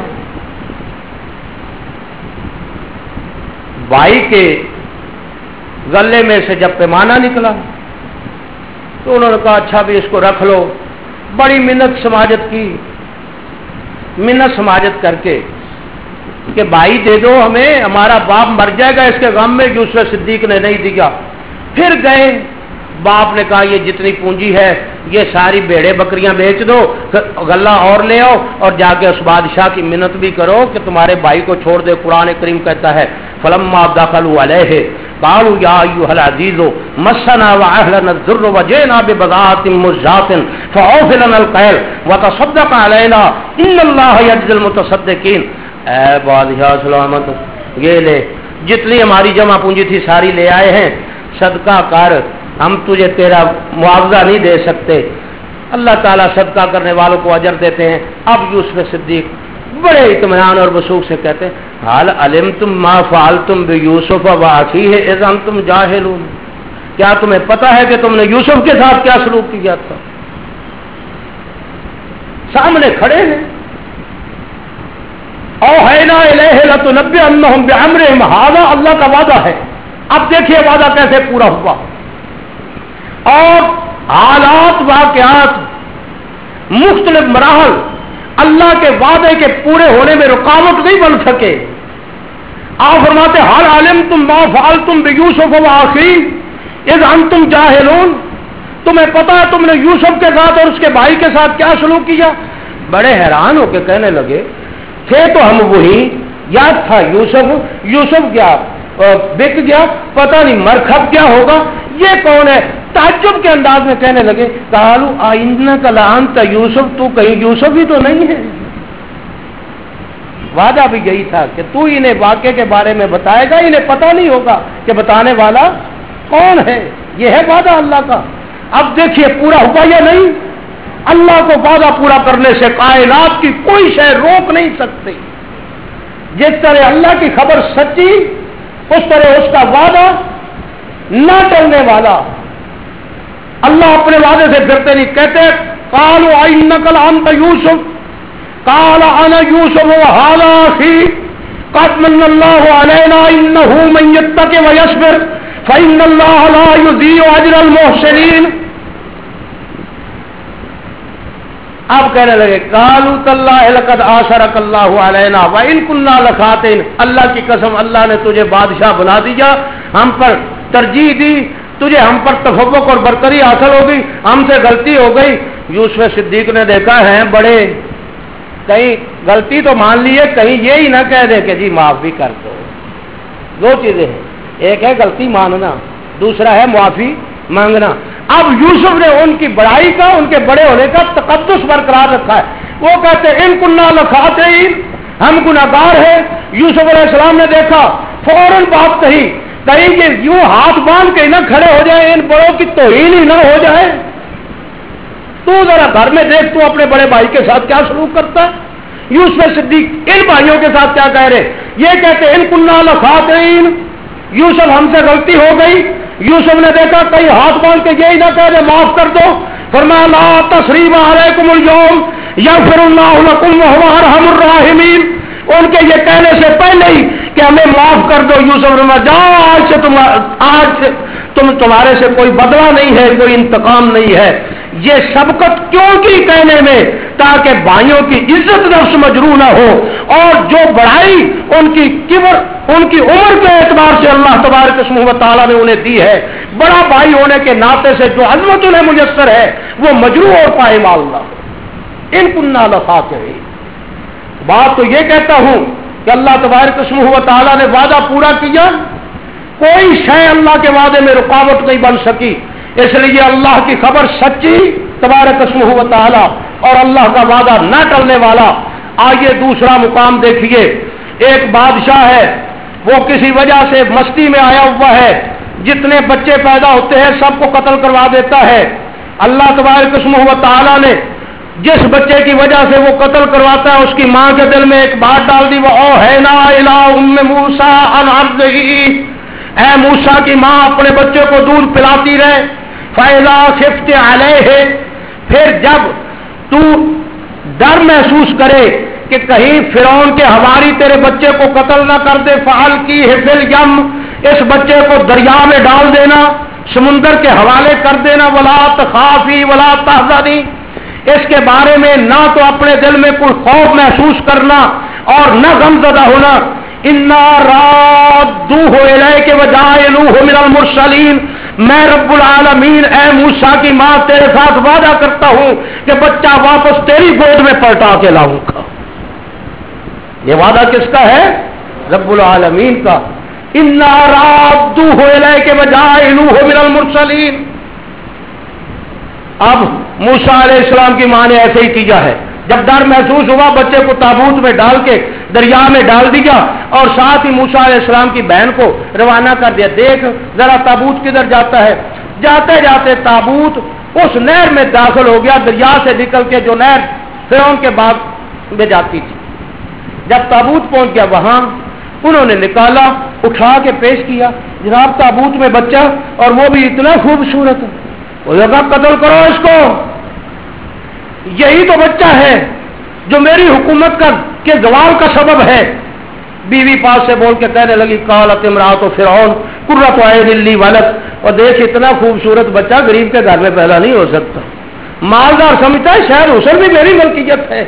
بھائی کے غلے میں سے جب پیمانہ نکلا تو انہوں نے کہا اچھا بھی اس کو رکھ لو۔ بڑی منت سماجت کی، منت سماجت کر کے کہ بھائی دے دو ہمیں، ہمارا باپ مر جائے گا اس کے غم میں، یوسف صدیق نے نہیں دیا۔ پھر گئے، باپ نے کہا یہ جتنی پونجی ہے یہ ساری بھیڑے بکریاں بیچ دو، غلہ اور لے آؤ اور جا کے اس بادشاہ کی منت بھی کرو کہ تمہارے بھائی کو چھوڑ دے۔ قرآن کریم کہتا ہے فلما دخلوا علیہ قالوا یا ایھا العزیز مسنا واهلنا الضر وجئنا ببضاعة مزجاة فاوف لنا الكيل وتصدق علينا ان الله يجزي المتصدقين۔ اے بادشاہ سلامت، یہ لے جتنی ہماری جمع پونجی تھی ساری لے آئے ہیں، صدقہ کر، ہم تجھے تیرا معاوضہ نہیں دے سکتے۔ اللہ تعالیٰ صدقہ کرنے والوں کو اجر دیتے ہیں۔ اب یوسف صدیق بڑے اطمینان اور وثوق سے کہتے ہیں حال علمتم ما فعلتم بیوسف واخیہ اذ انتم جاہلون، کیا تمہیں پتہ ہے کہ تم نے یوسف کے ساتھ کیا سلوک کیا تھا؟ سامنے کھڑے ہیں۔ اوحینا الیہ لتنبئنہم بامرہم ھذا، اللہ کا وعدہ ہے۔ اب دیکھیے وعدہ کیسے پورا ہوا، اور حالات واقعات مختلف مراحل اللہ کے وعدے کے پورے ہونے میں رکاوٹ نہیں بن سکے۔ آپ فرماتے حال علمتم ما فعلتم بیوسف واخیہ اذ انتم جاہلون، تمہیں پتا ہے تم نے یوسف کے ساتھ اور اس کے بھائی کے ساتھ کیا سلوک کیا؟ بڑے حیران ہو کے کہنے لگے تھے تو ہم وہی، یاد تھا یوسف، یوسف کیا بک گیا، پتہ نہیں مرکب کیا ہوگا، یہ کون ہے؟ تعجب کے انداز میں کہنے لگے قالوا انک لانت یوسف، تو کہیں یوسف ہی تو نہیں ہے؟ وعدہ بھی یہی تھا کہ تو انہیں واقعے کے بارے میں بتائے گا، انہیں پتہ نہیں ہوگا کہ بتانے والا کون ہے۔ یہ ہے وعدہ اللہ کا۔ اب دیکھیے پورا ہوا یا نہیں؟ اللہ کو وعدہ پورا کرنے سے کائنات کی کوئی شے روک نہیں سکتی۔ جس طرح اللہ کی خبر سچی، اس طرح اس کا وعدہ نہ ٹلنے والا۔ اللہ اپنے وعدے سے پھرتے نہیں، کہتے قالوا انک لانت یوسف قال انا یوسف وھذا اخی قد من اللہ علینا انہ من یتق ویصبر فإن اللہ لا یضیع اجر المحسنین۔ اب کہنے لگے قالوا تاللہ لقد آثرک اللہ علینا وإن کنا لخاطئین، اللہ کی قسم اللہ نے تجھے بادشاہ بنا دیا، ہم پر ترجیح دی، تجھے ہم پر تفوق اور برتری حاصل ہو گئی، ہم سے غلطی ہو گئی۔ یوسف صدیق نے دیکھا ہے بڑے، کہیں غلطی تو مان لیے، کہیں یہی نہ کہہ دے کہ جی معاف بھی کر دو۔ دو چیزیں ہیں، ایک ہے غلطی ماننا، دوسرا ہے معافی مانگنا۔ اب یوسف نے ان کی بڑائی کا، ان کے بڑے ہونے کا تقدس برقرار رکھا ہے۔ وہ کہتے ہیں ان کنا لخاطئین، ہم گناہگار ہیں۔ یوسف علیہ السلام نے دیکھا، فوراً بات کہی، کہیں کہ یوں ہاتھ باندھ کے نہ کھڑے ہو جائیں، ان بڑوں کی توہین ہی نہ ہو جائے۔ تو ذرا گھر میں دیکھ تو اپنے بڑے بھائی کے ساتھ کیا سلوک کرتا ہے۔ یوسف صدیق ان بھائیوں کے ساتھ کیا کہہ رہے؟ یہ کہتے ان کنا لخاطئین، یوسف ہم سے غلطی ہو گئی۔ یوسف نے دیکھا کہیں ہاتھ باندھ کے یہی نہ کہہ دے معاف کر دو، فرمایا لا تثریب علیکم اليوم یغفر اللہ لکم وہو ارحم الراحمین۔ ان کے یہ کہنے سے پہلے ہی کہ ہمیں معاف کر دو، یوسف نے جاؤ آج سے تم آج سے تم تمہارے سے کوئی بدلہ نہیں ہے، کوئی انتقام نہیں ہے۔ یہ سبقت کیوں کی کہنے میں؟ تاکہ بھائیوں کی عزت نفس مجروح نہ ہو، اور جو بڑائی ان کی کبر ان کی عمر کے اعتبار سے اللہ تبارک اسمہ و تعالیٰ نے انہیں دی ہے، بڑا بھائی ہونے کے ناطے سے جو عظمت انہیں میسر ہے وہ مجروح اور پائمال نہ ہو۔ ان کننا لخاطئین۔ بات تو یہ کہتا ہوں کہ اللہ تبارک اسمہ و تعالیٰ نے وعدہ پورا کیا، کوئی شے اللہ کے وعدے میں رکاوٹ نہیں بن سکی، اس لیے اللہ کی خبر سچی تبارک اسمہ و تعالیٰ اور اللہ کا وعدہ نہ ٹلنے والا۔ آئیے دوسرا مقام دیکھیے، ایک بادشاہ ہے، وہ کسی وجہ سے مستی میں آیا ہوا ہے، جتنے بچے پیدا ہوتے ہیں سب کو قتل کروا دیتا ہے۔ اللہ تبارک اسمہ و تعالیٰ نے جس بچے کی وجہ سے وہ قتل کرواتا ہے اس کی ماں کے دل میں ایک بات ڈال دی، وہ اوحینا الی ام موسیٰ ان ارضعیہ، اے موسیٰ کی ماں اپنے بچے کو دودھ پلاتی رہے، فَإِذَا خِفْتِ عَلَيْهِ، پھر جب تو ڈر محسوس کرے کہ کہیں فرعون کے حواری تیرے بچے کو قتل نہ کر دے، فَأَلْقِیہِ فِی الْیَمِّ، اس بچے کو دریا میں ڈال دینا، سمندر کے حوالے کر دینا، وَلَا تَخَافِی وَلَا تَحْزَنِی، اس کے بارے میں نہ تو اپنے دل میں کوئی خوف محسوس کرنا اور نہ غمزدہ ہونا، اِنَّا رَادُّوهُ إِلَیکَ وَجَاعِلُوهُ مِنَ الْمُرْسَلِینَ، میں رب العالمین اے موسیٰ کی ماں تیرے ساتھ وعدہ کرتا ہوں کہ بچہ واپس تیری گود میں پلٹا کے لاؤں گا۔ یہ وعدہ کس کا ہے؟ رب العالمین کا۔ اِنَّا رَادُّوهُ إِلَیکَ وَجَاعِلُوهُ مِنَ الْمُرْسَلِینَ۔ اب موسیٰ علیہ السلام کی ماں نے ایسے ہی کیا ہے، جب ڈر محسوس ہوا بچے کو تابوت میں ڈال کے دریا میں ڈال دیا اور ساتھ ہی موسیٰ علیہ السلام کی بہن کو روانہ کر دیا، دیکھ ذرا تابوت کدھر جاتا ہے۔ جاتے جاتے تابوت اس نہر میں داخل ہو گیا، دریا سے نکل کے جو نہر فرعون کے باغ میں جاتی تھی۔ جب تابوت پہنچ گیا وہاں انہوں نے نکالا، اٹھا کے پیش کیا، جناب تابوت میں بچہ اور وہ بھی اتنا خوبصورت، وہ لگا قتل کرو اس کو، یہی تو بچہ ہے جو میری حکومت کا کے زوال کا سبب ہے۔ بیوی پاس سے بول کے کہنے لگی، قالت امرأۃ فرعون قرۃ عین لی ولد، اور دیکھ اتنا خوبصورت بچہ غریب کے گھر میں پیدا نہیں ہو سکتا، مالدار سمجھتا ہے شاید حسن بھی میری ملکیت ہے۔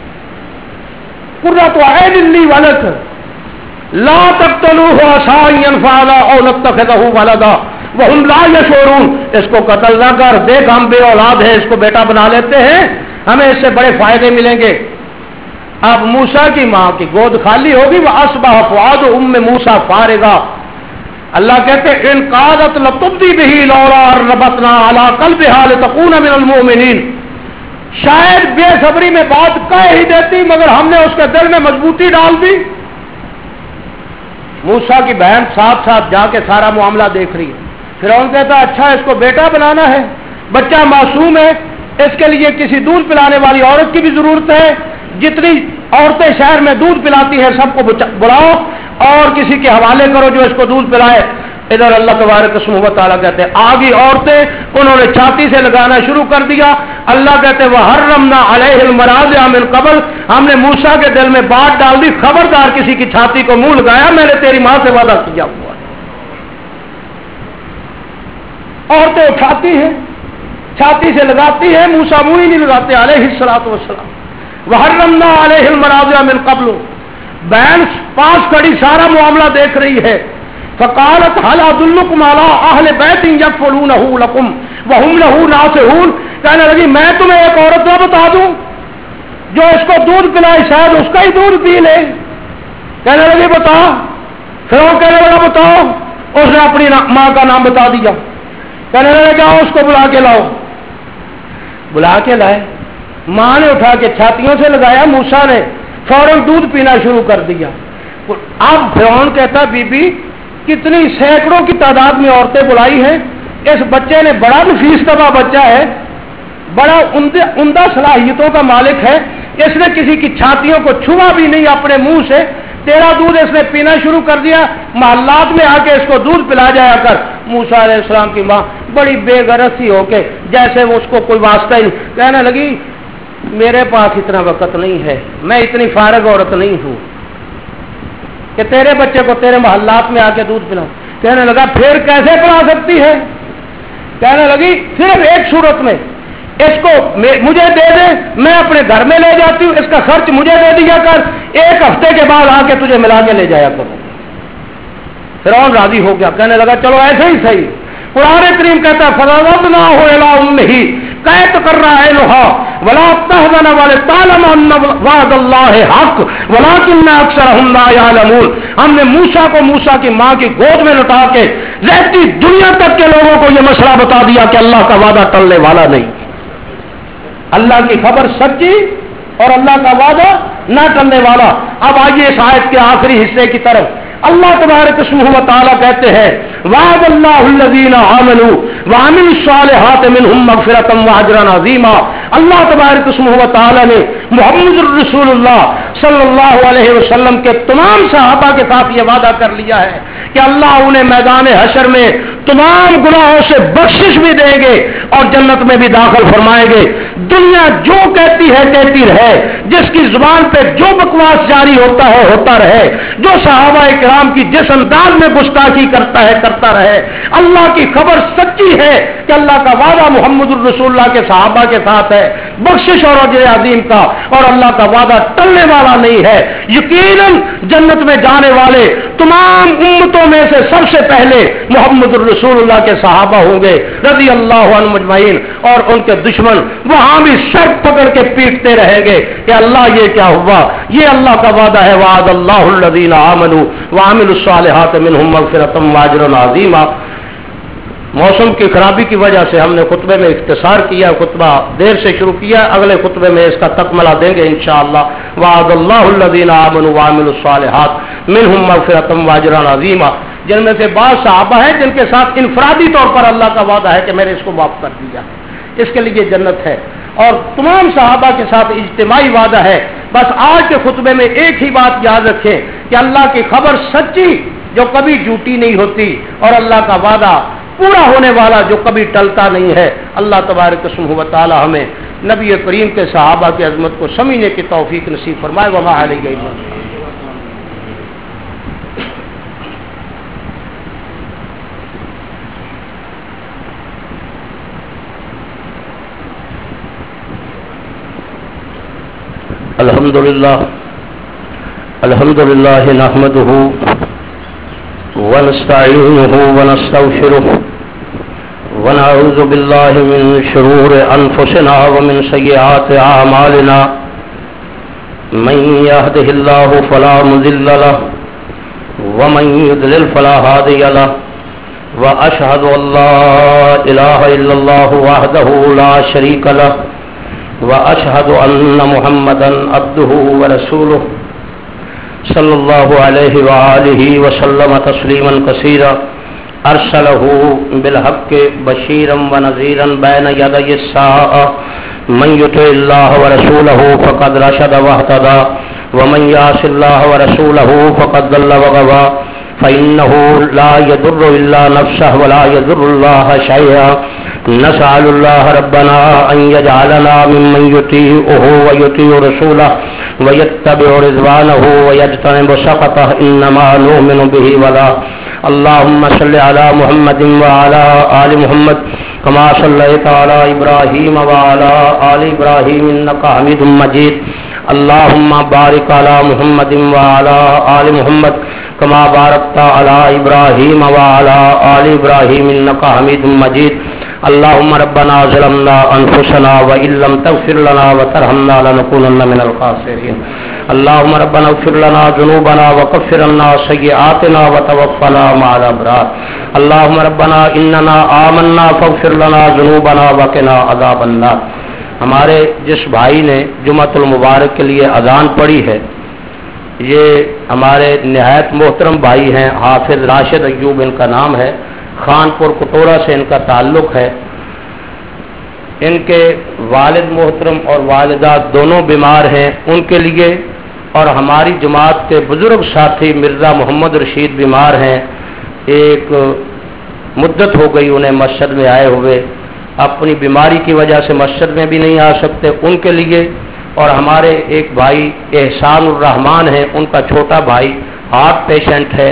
قرۃ عین لی ولد لا تقتلوہ عسیٰ ان ینفعنا او نتخذہ ولدا وہم لا یشعرون، اس کو قتل نہ کر، دیکھ ہم بے اولاد ہیں، اس کو بیٹا بنا لیتے ہیں، ہمیں اس سے بڑے فائدے ملیں گے۔ اب موسیٰ کی ماں کی گود خالی ہوگی، وہ اصبح فؤاد ام موسیٰ فارغا، اللہ کہتے ہیں ان قادت لتبدی بہ لولا ربطنا علی قلبها لتکون من المؤمنین، شاید بے صبری میں بات کہہ ہی دیتی مگر ہم نے اس کے دل میں مضبوطی ڈال دی۔ موسیٰ کی بہن ساتھ ساتھ جا کے سارا معاملہ دیکھ رہی ہے۔ فرعون کہتا اچھا اس کو بیٹا بنانا ہے، بچہ معصوم ہے، اس کے لیے کسی دودھ پلانے والی عورت کی بھی ضرورت ہے، جتنی عورتیں شہر میں دودھ پلاتی ہیں سب کو بلاؤ اور کسی کے حوالے کرو جو اس کو دودھ پلائے۔ ادھر اللہ تبارک اسمہ و تعالیٰ کہتے ہیں آگی عورتیں انہوں نے چھاتی سے لگانا شروع کر دیا۔ اللہ کہتے ہیں وَحَرَّمْنَا عَلَيْهِ الْمَرَاضِعَ مِنْ قَبْلُ، ہم نے موسیٰ کے دل میں بات ڈال دی، خبردار کسی کی چھاتی کو منہ لگایا، میں نے تیری ماں سے وعدہ کیا ہوا۔ عورتیں اٹھاتی ہیں چھاتی سے لگاتی ہیں، موسیٰ منہ ہی نہیں لگاتے علیہ الصلوۃ والسلام۔ وَحَرَّمْنَا عَلَيْهِ الْمَرَاضِعَ مِنْ قَبْلُ، بہن پاس کھڑی سارا معاملہ دیکھ رہی ہے۔ فقالت هل ادلکم علی اہل بیت یکفلونہ لکم وہم لہ ناصحون، کہنے لگی میں تمہیں ایک عورت نہ بتا دوں جو اس کو دودھ پلائے، شاید اس کا ہی دودھ پی لے۔ کہنے لگی بتا، پھر وہ کہنے لگا بتاؤ، اس نے اپنی ماں کا نام بتا دیا۔ کہنے لگا جاؤ اس کو بلا کے لاؤ، بلا کے لائے، ماں نے اٹھا کے چھاتیوں سے لگایا، موسیٰ نے فوراً دودھ پینا شروع کر دیا۔ اب فرعون کہتا بی بی کتنی سینکڑوں کی تعداد میں عورتیں بلائی ہیں، اس بچے نے بڑا نفیس طبع بچہ ہے، بڑا عمدہ صلاحیتوں کا مالک ہے، اس نے کسی کی چھاتیوں کو چھوا بھی نہیں اپنے منہ سے، تیرا دودھ اس نے پینا شروع کر دیا، محلات میں آ کے اس کو دودھ پلا جایا کر۔ موسیٰ علیہ السلام کی ماں بڑی بے غرض سی ہو کے جیسے وہ اس کو کوئی واسطہ ہی نہیں، کہنے لگی میرے پاس اتنا وقت نہیں ہے، میں اتنی فارغ عورت نہیں ہوں کہ تیرے بچے کو تیرے محلات میں آ کے دودھ پلاؤں۔ کہنے لگا پھر کیسے پڑھا سکتی ہے؟ کہنے لگی صرف ایک صورت میں، اس کو مجھے دے دے، میں اپنے گھر میں لے جاتی ہوں، اس کا خرچ مجھے دے دیا کر، ایک ہفتے کے بعد آ کے تجھے ملا کے لے جایا کروں۔ فرعون راضی ہو گیا، کہنے لگا چلو ایسے ہی صحیح۔ قرآن کریم کہتا ہے فَرَوَضْنَاهُ إِلَىٰ أُمِّهِ قید کر رہا ہے لوہا ولا تحزن ولتعلم ان وعد اللہ حق ولکن اکثرهم لا يعلمون۔ ہم نے موسیٰ کو موسیٰ کی ماں کی گود میں لٹا کے رہتی دنیا تک کے لوگوں کو یہ مسئلہ بتا دیا کہ اللہ کا وعدہ ٹلنے والا نہیں، اللہ کی خبر سچی اور اللہ کا وعدہ نہ ٹلنے والا۔ اب آئیے اس آیت کے آخری حصے کی طرف۔ اللہ تبارک اسمہ و تعالیٰ کہتے ہیں وعد اللہ الذین آمنوا وعملوا الصالحات منہم مغفرۃ واجرا عظیما۔ اللہ تبارک اسمہ و تعالیٰ نے محمد الرسول اللہ صلی اللہ علیہ وسلم کے تمام صحابہ کے ساتھ یہ وعدہ کر لیا ہے کہ اللہ انہیں میدان حشر میں تمام گناہوں سے بخشش بھی دیں گے اور جنت میں بھی داخل فرمائیں گے۔ دنیا جو کہتی ہے کہتی رہے، جس کی زبان پہ جو بکواس جاری ہوتا ہے ہوتا رہے، جو صحابہ کرام کی جس انداز میں گستاخی کرتا ہے کرتا رہے، اللہ کی خبر سچی ہے کہ اللہ کا وعدہ محمد الرسول اللہ کے صحابہ کے ساتھ ہے، بخشش اور اجر عظیم کا، اور اللہ کا وعدہ ٹلنے والا نہیں ہے۔ یقیناً جنت میں جانے والے تمام امتوں میں سے سب سے پہلے محمد الرسول اللہ کے صحابہ ہوں گے رضی اللہ عنہم اجمعین، اور ان کے دشمن وہاں بھی سر پکڑ کے پیٹتے رہیں گے کہ اللہ یہ کیا ہوا، یہ اللہ کا وعدہ ہے وعد اللہ الذین آمنوا وعملوا الصالحات منہم مغفرۃ واجر عظیما۔ موسم کی خرابی کی وجہ سے ہم نے خطبے میں اختصار کیا، خطبہ دیر سے شروع کیا، اگلے خطبے میں اس کا تکملہ دیں گے انشاءاللہ۔ وعد اللہ الذین آمنوا وعملوا الصالحات منہم مغفرۃ واجر عظیما، جن میں سے بعض صحابہ ہیں جن کے ساتھ انفرادی طور پر اللہ کا وعدہ ہے کہ میں نے اس کو معاف کر دیا، اس کے لیے جنت ہے، اور تمام صحابہ کے ساتھ اجتماعی وعدہ ہے۔ بس آج کے خطبے میں ایک ہی بات یاد رکھیں کہ اللہ کی خبر سچی جو کبھی جھوٹی نہیں ہوتی، اور اللہ کا وعدہ پورا ہونے والا جو کبھی ٹلتا نہیں ہے۔ اللہ تبارک اسمہ و تعالی ہمیں نبی کریم کے صحابہ کی عظمت کو سمجھنے کی توفیق نصیب فرمائے۔ وما علیہ الحمد للہ الحمد للہ نحمده ونستعینه ونستغفره ونعوذ باللہ من شرور انفسنا ومن سیئات اعمالنا من يهده الله فلا مضل له ومن يضلل فلا هادي له واشهد ان لا اله الا الله وحده لا شريك له واشهد ان محمدا عبده ورسوله صلى الله عليه وآله وسلم تسليما كثيرا ارسله بالحق بشيرا ونذيرا بين يدي الساعة من يطع الله ورسوله فقد رشد واهتدى ومن يعص الله ورسوله فقد ضل وغوى فإنه لا يضر إلا نفسه ولا يضر الله شيئا نسأل الله ربنا أن يجعلنا ممن يطيعه ويطيع رسوله ويتبع رضوانه ويجتنب سخطه إنما نؤمن به ولا اللهم صل على محمد وعلى آل محمد كما صليت على إبراهيم وعلى آل إبراهيم إنك حميد مجيد اللهم بارك على محمد وعلى آل محمد كما باركت على إبراهيم وعلى آل إبراهيم إنك حميد مجيد اللهم ربنا ظلمنا أنفسنا وإن لم تغفر لنا وترحمنا لنكونن من الخاسرين اللهم ربنا اغفر لنا ذنوبنا وكفر عنا سيئاتنا وتوفنا مع الأبرار اللهم ربنا إننا آمنا فاغفر لنا ذنوبنا وقنا عذاب النار۔ ہمارے جس بھائی نے جمعۃ المبارک کے لیے اذان پڑھی ہے، یہ ہمارے نہایت محترم بھائی ہیں، حافظ راشد ایوب ان کا نام ہے، خانپور کٹورا سے ان کا تعلق ہے۔ ان کے والد محترم اور والدہ دونوں بیمار ہیں، ان کے لیے اور ہماری جماعت کے بزرگ ساتھی مرزا محمد رشید بیمار ہیں، ایک مدت ہو گئی انہیں مسجد میں آئے ہوئے، اپنی بیماری کی وجہ سے مسجد میں بھی نہیں آ سکتے، ان کے لیے، اور ہمارے ایک بھائی احسان الرحمان ہیں، ان کا چھوٹا بھائی ہارٹ پیشنٹ ہے،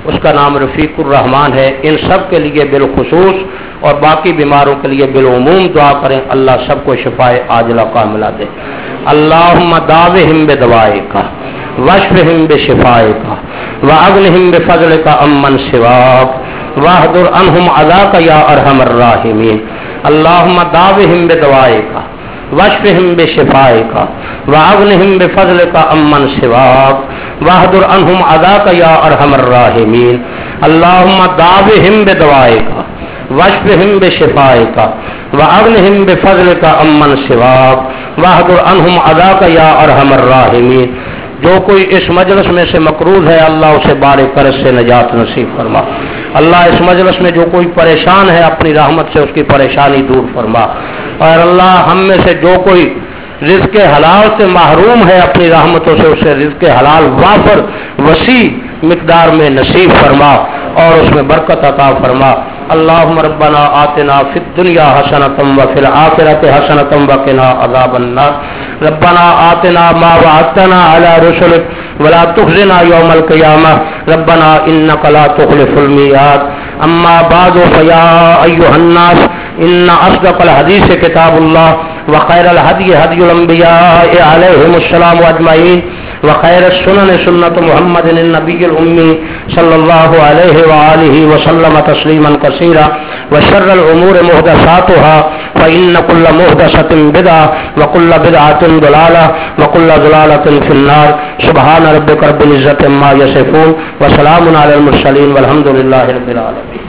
اس کا نام رفیق الرحمان ہے. ان سب کے لیے بالخصوص اور باقی بیماروں کے لیے بالعموم دعا کریں. اللہ سب کو شفائے عاجلہ کاملہ دے. اللہم داوہم بدوائک واشفہم بشفائک واغنہم بفضلک عمن سواک واہدر عنہم عذاک یا ارحم الراحمین. اللہم داوہم بدوائک واشفہم بشفائک واغنہم بفضلک عمن سواک واہدر عنہم عذاک یا ارحم الراحمین. اللہم داوہم بدوائک واشفہم بشفائک واغنہم بفضلک عمن سواک واہدر عنہم عذاک یا ارحم الراحمین. جو کوئی اس مجلس میں سے مقروض ہے اللہ اسے بار قرض سے نجات نصیب فرما. اللہ اس مجلس میں جو کوئی پریشان ہے اپنی رحمت سے اس کی پریشانی دور فرما. اور اللہ ہم میں سے جو کوئی رزق حلال سے محروم ہے اپنی رحمتوں سے اسے رزق حلال وافر وسیع مقدار میں نصیب فرما اور اس میں برکت عطا فرما. اللہم ربنا آتنا فی الدنیا حسنۃ وفی الآخرۃ حسنۃ وقنا عذاب النار. ربنا آتنا ما وعدتنا علی رسلک ولا تخزنا یوم القیامہ. ربنا انک لا تخلف المیعاد. اما بعد فیا ایھا الناس ان اصدق الحدیث کتاب اللہ وخیر الہدی ہدی الانبیاء علیہم السلام اجمعین وخیر السنن سنت محمد النبی الامی صلی اللہ علیہ وآلہ وسلم تسلیما کثیرا وشر الامور محدثاتها فإن كل محدثة بدعة وكل بدعة ضلالة وكل ضلالة في النار. سبحان ربك رب العزة عما يصفون وسلام على المرسلين والحمد لله رب العالمين.